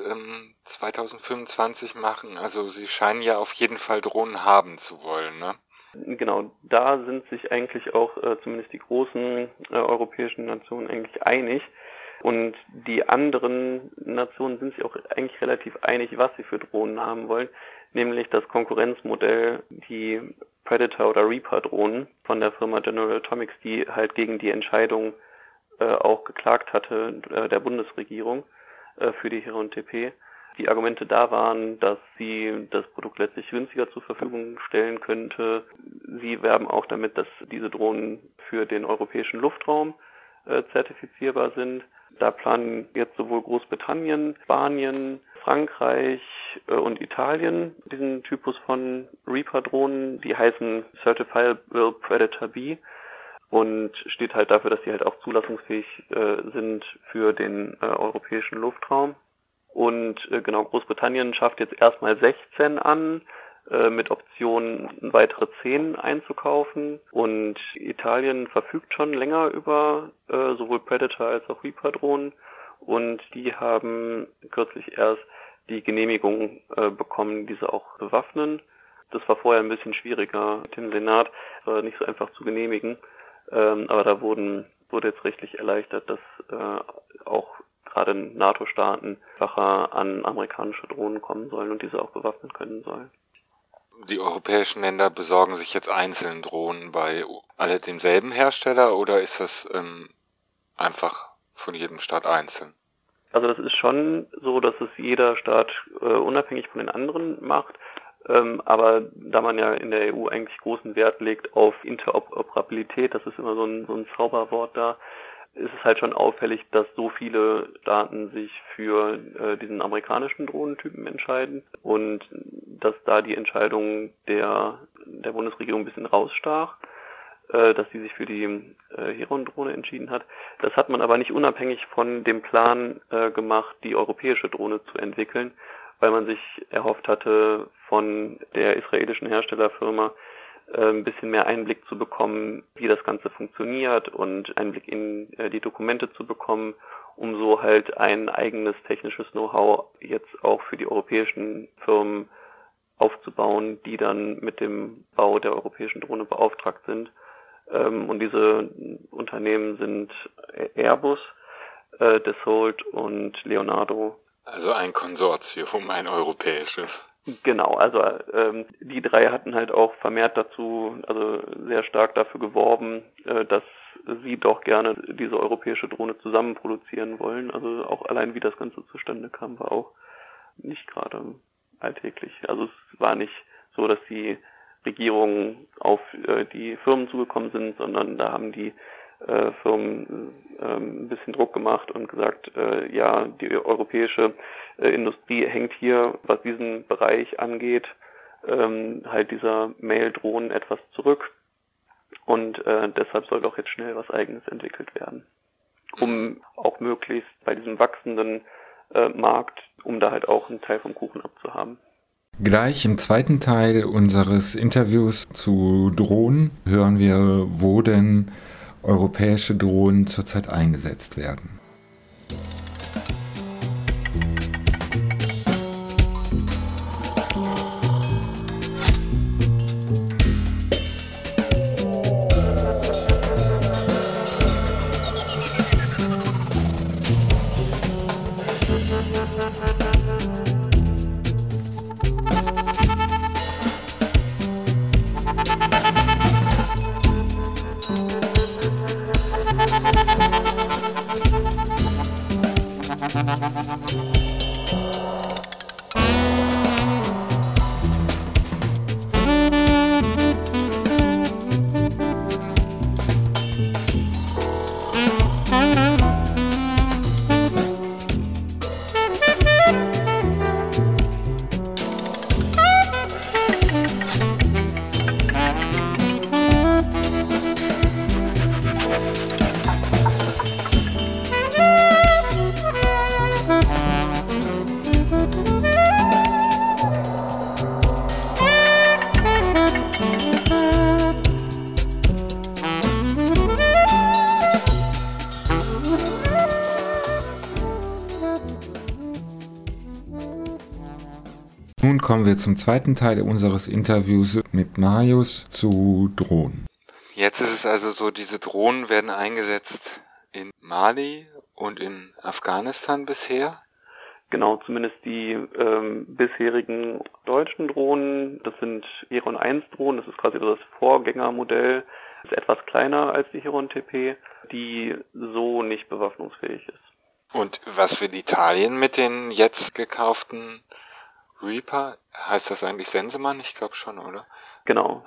2025 machen? Also sie scheinen ja auf jeden Fall Drohnen haben zu wollen, ne? Genau, da sind sich eigentlich auch zumindest die großen europäischen Nationen eigentlich einig. Und die anderen Nationen sind sich auch eigentlich relativ einig, was sie für Drohnen haben wollen, nämlich das Konkurrenzmodell, die Predator- oder Reaper-Drohnen von der Firma General Atomics, die halt gegen die Entscheidung auch geklagt hatte der Bundesregierung für die Heron-TP. Die Argumente da waren, dass sie das Produkt letztlich günstiger zur Verfügung stellen könnte. Sie werben auch damit, dass diese Drohnen für den europäischen Luftraum zertifizierbar sind. Da planen jetzt sowohl Großbritannien, Spanien, Frankreich und Italien diesen Typus von Reaper-Drohnen. Die heißen Certifiable Predator B und steht halt dafür, dass die halt auch zulassungsfähig sind für den europäischen Luftraum. Und genau, Großbritannien schafft jetzt erstmal 16 an, mit Option weitere 10 einzukaufen. Und Italien verfügt schon länger über sowohl Predator als auch Reaper-Drohnen. Und die haben kürzlich erst die Genehmigung bekommen, diese auch bewaffnen. Das war vorher ein bisschen schwieriger mit dem Senat, nicht so einfach zu genehmigen. Aber da wurde jetzt rechtlich erleichtert, dass auch gerade NATO-Staaten einfacher an amerikanische Drohnen kommen sollen und diese auch bewaffnen können sollen. Die europäischen Länder besorgen sich jetzt einzeln Drohnen bei alle demselben Hersteller oder ist das einfach von jedem Staat einzeln? Also das ist schon so, dass es jeder Staat unabhängig von den anderen macht. Aber da man ja in der EU eigentlich großen Wert legt auf Interoperabilität, das ist immer so ein Zauberwort da, ist es halt schon auffällig, dass so viele Staaten sich für diesen amerikanischen Drohnentypen entscheiden. Und dass da die Entscheidung der Bundesregierung ein bisschen rausstach, dass sie sich für die Heron-Drohne entschieden hat. Das hat man aber nicht unabhängig von dem Plan gemacht, die europäische Drohne zu entwickeln, weil man sich erhofft hatte, von der israelischen Herstellerfirma ein bisschen mehr Einblick zu bekommen, wie das Ganze funktioniert und Einblick in die Dokumente zu bekommen, um so halt ein eigenes technisches Know-how jetzt auch für die europäischen Firmen aufzubauen, die dann mit dem Bau der europäischen Drohne beauftragt sind. Und diese Unternehmen sind Airbus, Dassault und Leonardo. Also ein Konsortium, ein europäisches. Genau, also die drei hatten halt auch vermehrt dazu, also sehr stark dafür geworben, dass sie doch gerne diese europäische Drohne zusammen produzieren wollen. Also auch allein wie das Ganze zustande kam, war auch nicht gerade alltäglich. Also es war nicht so, dass die Regierungen auf die Firmen zugekommen sind, sondern da haben die Firmen ein bisschen Druck gemacht und gesagt, ja, die europäische Industrie hängt hier, was diesen Bereich angeht, halt dieser Mail-Drohnen etwas zurück und deshalb soll doch jetzt schnell was Eigenes entwickelt werden, um auch möglichst bei diesem wachsenden Markt, um da halt auch einen Teil vom Kuchen abzuhaben. Gleich im zweiten Teil unseres Interviews zu Drohnen hören wir, wo denn europäische Drohnen zurzeit eingesetzt werden. Nun kommen wir zum zweiten Teil unseres Interviews mit Marius zu Drohnen. Jetzt ist es also so, diese Drohnen werden eingesetzt in Mali und in Afghanistan bisher. Genau, zumindest die bisherigen deutschen Drohnen, das sind Heron 1 Drohnen, das ist quasi das Vorgängermodell, ist etwas kleiner als die Heron TP, die so nicht bewaffnungsfähig ist. Und was will Italien mit den jetzt gekauften Reaper? Heißt das eigentlich Sensemann? Ich glaube schon, oder? Genau,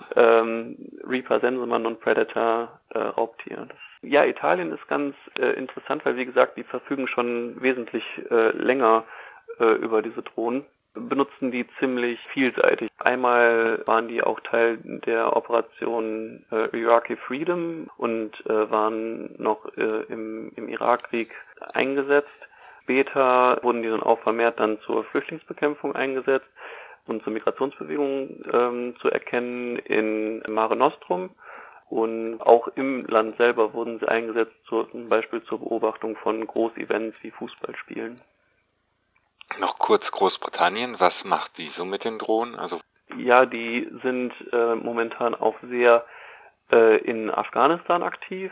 Reaper, Sensemann und Predator Raubtier. Ja, Italien ist ganz interessant, weil wie gesagt, die verfügen schon wesentlich länger über diese Drohnen, benutzen die ziemlich vielseitig. Einmal waren die auch Teil der Operation Iraqi Freedom und waren noch im Irakkrieg eingesetzt. Später wurden die dann auch vermehrt dann zur Flüchtlingsbekämpfung eingesetzt und zur Migrationsbewegung zu erkennen in Mare Nostrum. Und auch im Land selber wurden sie eingesetzt, zum Beispiel zur Beobachtung von Großevents wie Fußballspielen. Noch kurz Großbritannien, was macht die so mit den Drohnen? Also ja, die sind momentan auch sehr in Afghanistan aktiv.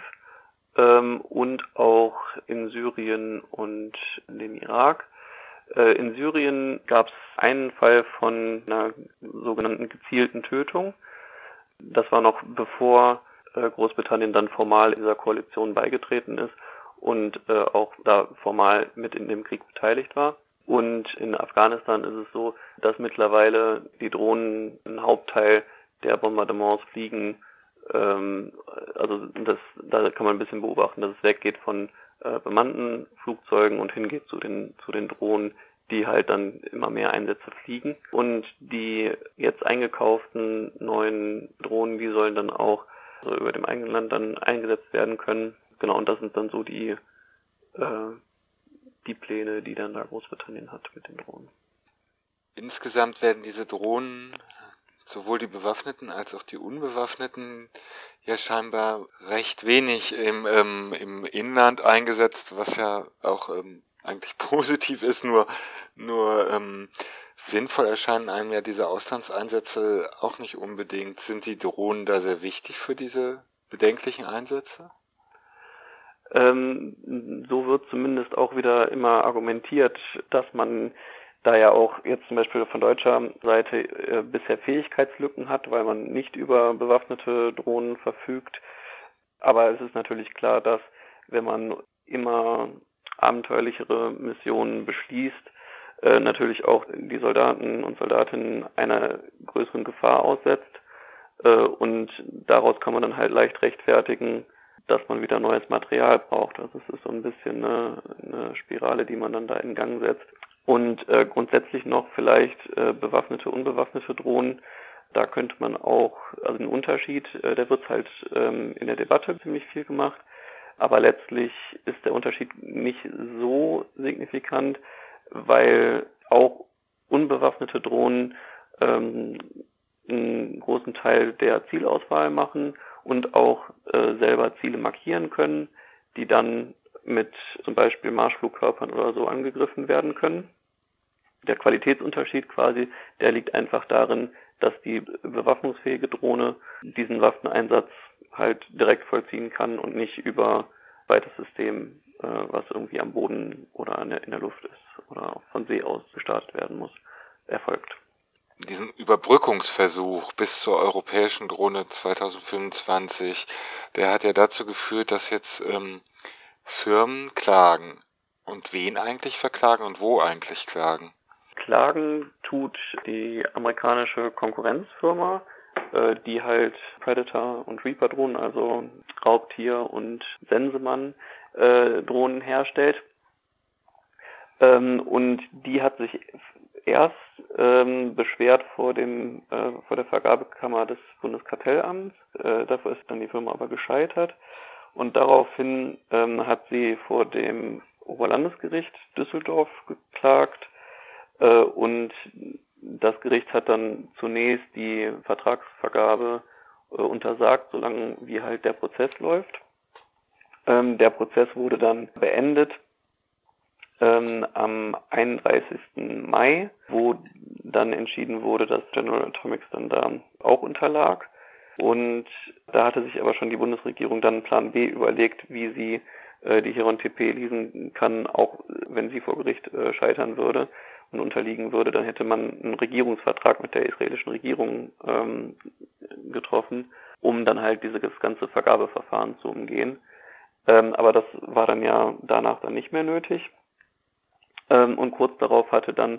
Und auch in Syrien und in dem Irak. In Syrien gab es einen Fall von einer sogenannten gezielten Tötung. Das war noch bevor Großbritannien dann formal dieser Koalition beigetreten ist und auch da formal mit in dem Krieg beteiligt war. Und in Afghanistan ist es so, dass mittlerweile die Drohnen einen Hauptteil der Bombardements fliegen. Also da kann man ein bisschen beobachten, dass es weggeht von bemannten Flugzeugen und hingeht zu den Drohnen, die halt dann immer mehr Einsätze fliegen. Und die jetzt eingekauften neuen Drohnen, die sollen dann auch über dem eigenen Land dann eingesetzt werden können. Genau, und das sind dann so die Pläne, die dann da Großbritannien hat mit den Drohnen. Insgesamt werden diese Drohnen, sowohl die Bewaffneten als auch die Unbewaffneten, ja scheinbar recht wenig im Inland eingesetzt, was ja auch eigentlich positiv ist, nur sinnvoll erscheinen einem ja diese Auslandseinsätze auch nicht unbedingt. Sind die Drohnen da sehr wichtig für diese bedenklichen Einsätze? So wird zumindest auch wieder immer argumentiert, dass man da ja auch jetzt zum Beispiel von deutscher Seite bisher Fähigkeitslücken hat, weil man nicht über bewaffnete Drohnen verfügt. Aber es ist natürlich klar, dass wenn man immer abenteuerlichere Missionen beschließt, natürlich auch die Soldaten und Soldatinnen einer größeren Gefahr aussetzt. Und daraus kann man dann halt leicht rechtfertigen, dass man wieder neues Material braucht. Also es ist so ein bisschen eine Spirale, die man dann da in Gang setzt. Und grundsätzlich noch vielleicht bewaffnete, unbewaffnete Drohnen. Da könnte man auch, also den Unterschied, der wird halt in der Debatte ziemlich viel gemacht. Aber letztlich ist der Unterschied nicht so signifikant, weil auch unbewaffnete Drohnen einen großen Teil der Zielauswahl machen und auch selber Ziele markieren können, die dann mit zum Beispiel Marschflugkörpern oder so angegriffen werden können. Der Qualitätsunterschied quasi, der liegt einfach darin, dass die bewaffnungsfähige Drohne diesen Waffeneinsatz halt direkt vollziehen kann und nicht über weites System, was irgendwie am Boden oder in der Luft ist oder von See aus gestartet werden muss, erfolgt. Diesen Überbrückungsversuch bis zur europäischen Drohne 2025, der hat ja dazu geführt, dass jetzt Firmen klagen. Und wen eigentlich verklagen und wo eigentlich klagen? Klagen tut die amerikanische Konkurrenzfirma, die halt Predator und Reaper Drohnen, also Raubtier und Sensemann Drohnen herstellt. Und die hat sich erst beschwert vor der Vergabekammer des Bundeskartellamts. Dafür ist dann die Firma aber gescheitert. Und daraufhin hat sie vor dem Oberlandesgericht Düsseldorf geklagt. Und das Gericht hat dann zunächst die Vertragsvergabe untersagt, solange wie halt der Prozess läuft. Der Prozess wurde dann beendet am 31. Mai, wo dann entschieden wurde, dass General Atomics dann da auch unterlag. Und da hatte sich aber schon die Bundesregierung dann Plan B überlegt, wie sie die Heron TP leasen kann, auch wenn sie vor Gericht scheitern würde und unterliegen würde. Dann hätte man einen Regierungsvertrag mit der israelischen Regierung getroffen, um dann halt dieses ganze Vergabeverfahren zu umgehen. Aber das war dann ja danach dann nicht mehr nötig. Und kurz darauf hatte dann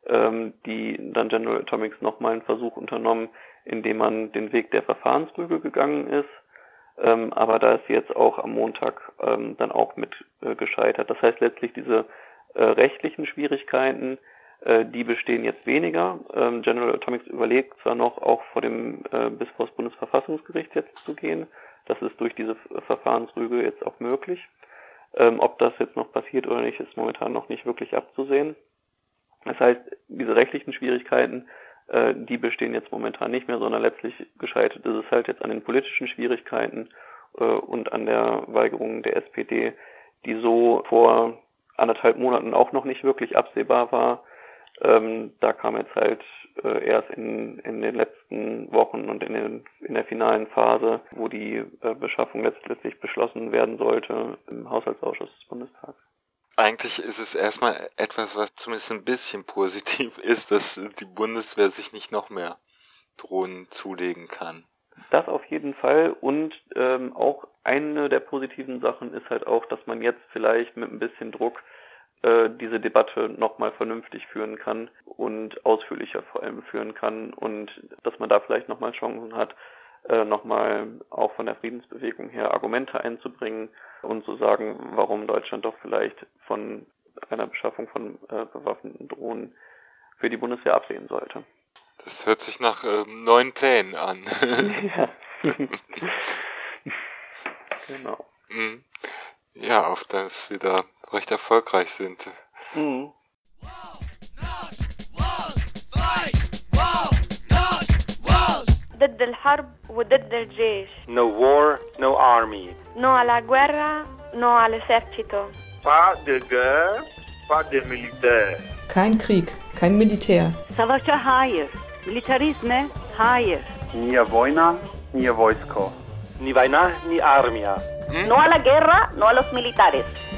General Atomics nochmal einen Versuch unternommen, indem man den Weg der Verfahrensrüge gegangen ist. Aber da ist sie jetzt auch am Montag dann auch mit gescheitert. Das heißt letztlich diese rechtlichen Schwierigkeiten, die bestehen jetzt weniger. General Atomics überlegt zwar noch auch bis vor das Bundesverfassungsgericht jetzt zu gehen. Das ist durch diese Verfahrensrüge jetzt auch möglich. Ob das jetzt noch passiert oder nicht, ist momentan noch nicht wirklich abzusehen. Das heißt, diese rechtlichen Schwierigkeiten, die bestehen jetzt momentan nicht mehr, sondern letztlich gescheitert ist es halt jetzt an den politischen Schwierigkeiten und an der Weigerung der SPD, die so vor 1,5 Monaten auch noch nicht wirklich absehbar war. Da kam jetzt halt erst in den letzten Wochen und in der finalen Phase, wo die Beschaffung letztlich beschlossen werden sollte im Haushaltsausschuss des Bundestags. Eigentlich ist es erstmal etwas, was zumindest ein bisschen positiv ist, dass die Bundeswehr sich nicht noch mehr Drohnen zulegen kann. Das auf jeden Fall und auch eine der positiven Sachen ist halt auch, dass man jetzt vielleicht mit ein bisschen Druck diese Debatte nochmal vernünftig führen kann und ausführlicher vor allem führen kann und dass man da vielleicht nochmal Chancen hat, nochmal auch von der Friedensbewegung her Argumente einzubringen und zu sagen, warum Deutschland doch vielleicht von einer Beschaffung von bewaffneten Drohnen für die Bundeswehr absehen sollte. Das hört sich nach neuen Plänen an. Ja. Genau. Ja, auf das wir da recht erfolgreich sind. Mhm. ضد الحرب وضد الجيش. No war, no army. No alla guerra, no all'esercito. Pas de guerre, pas de militaire. Kein Krieg, kein Militär. Savaşa hayır. Militarizme hayır. Nia vojna, nia vojsko. Ni vojna, ni armia. No a la guerra, no a los militares.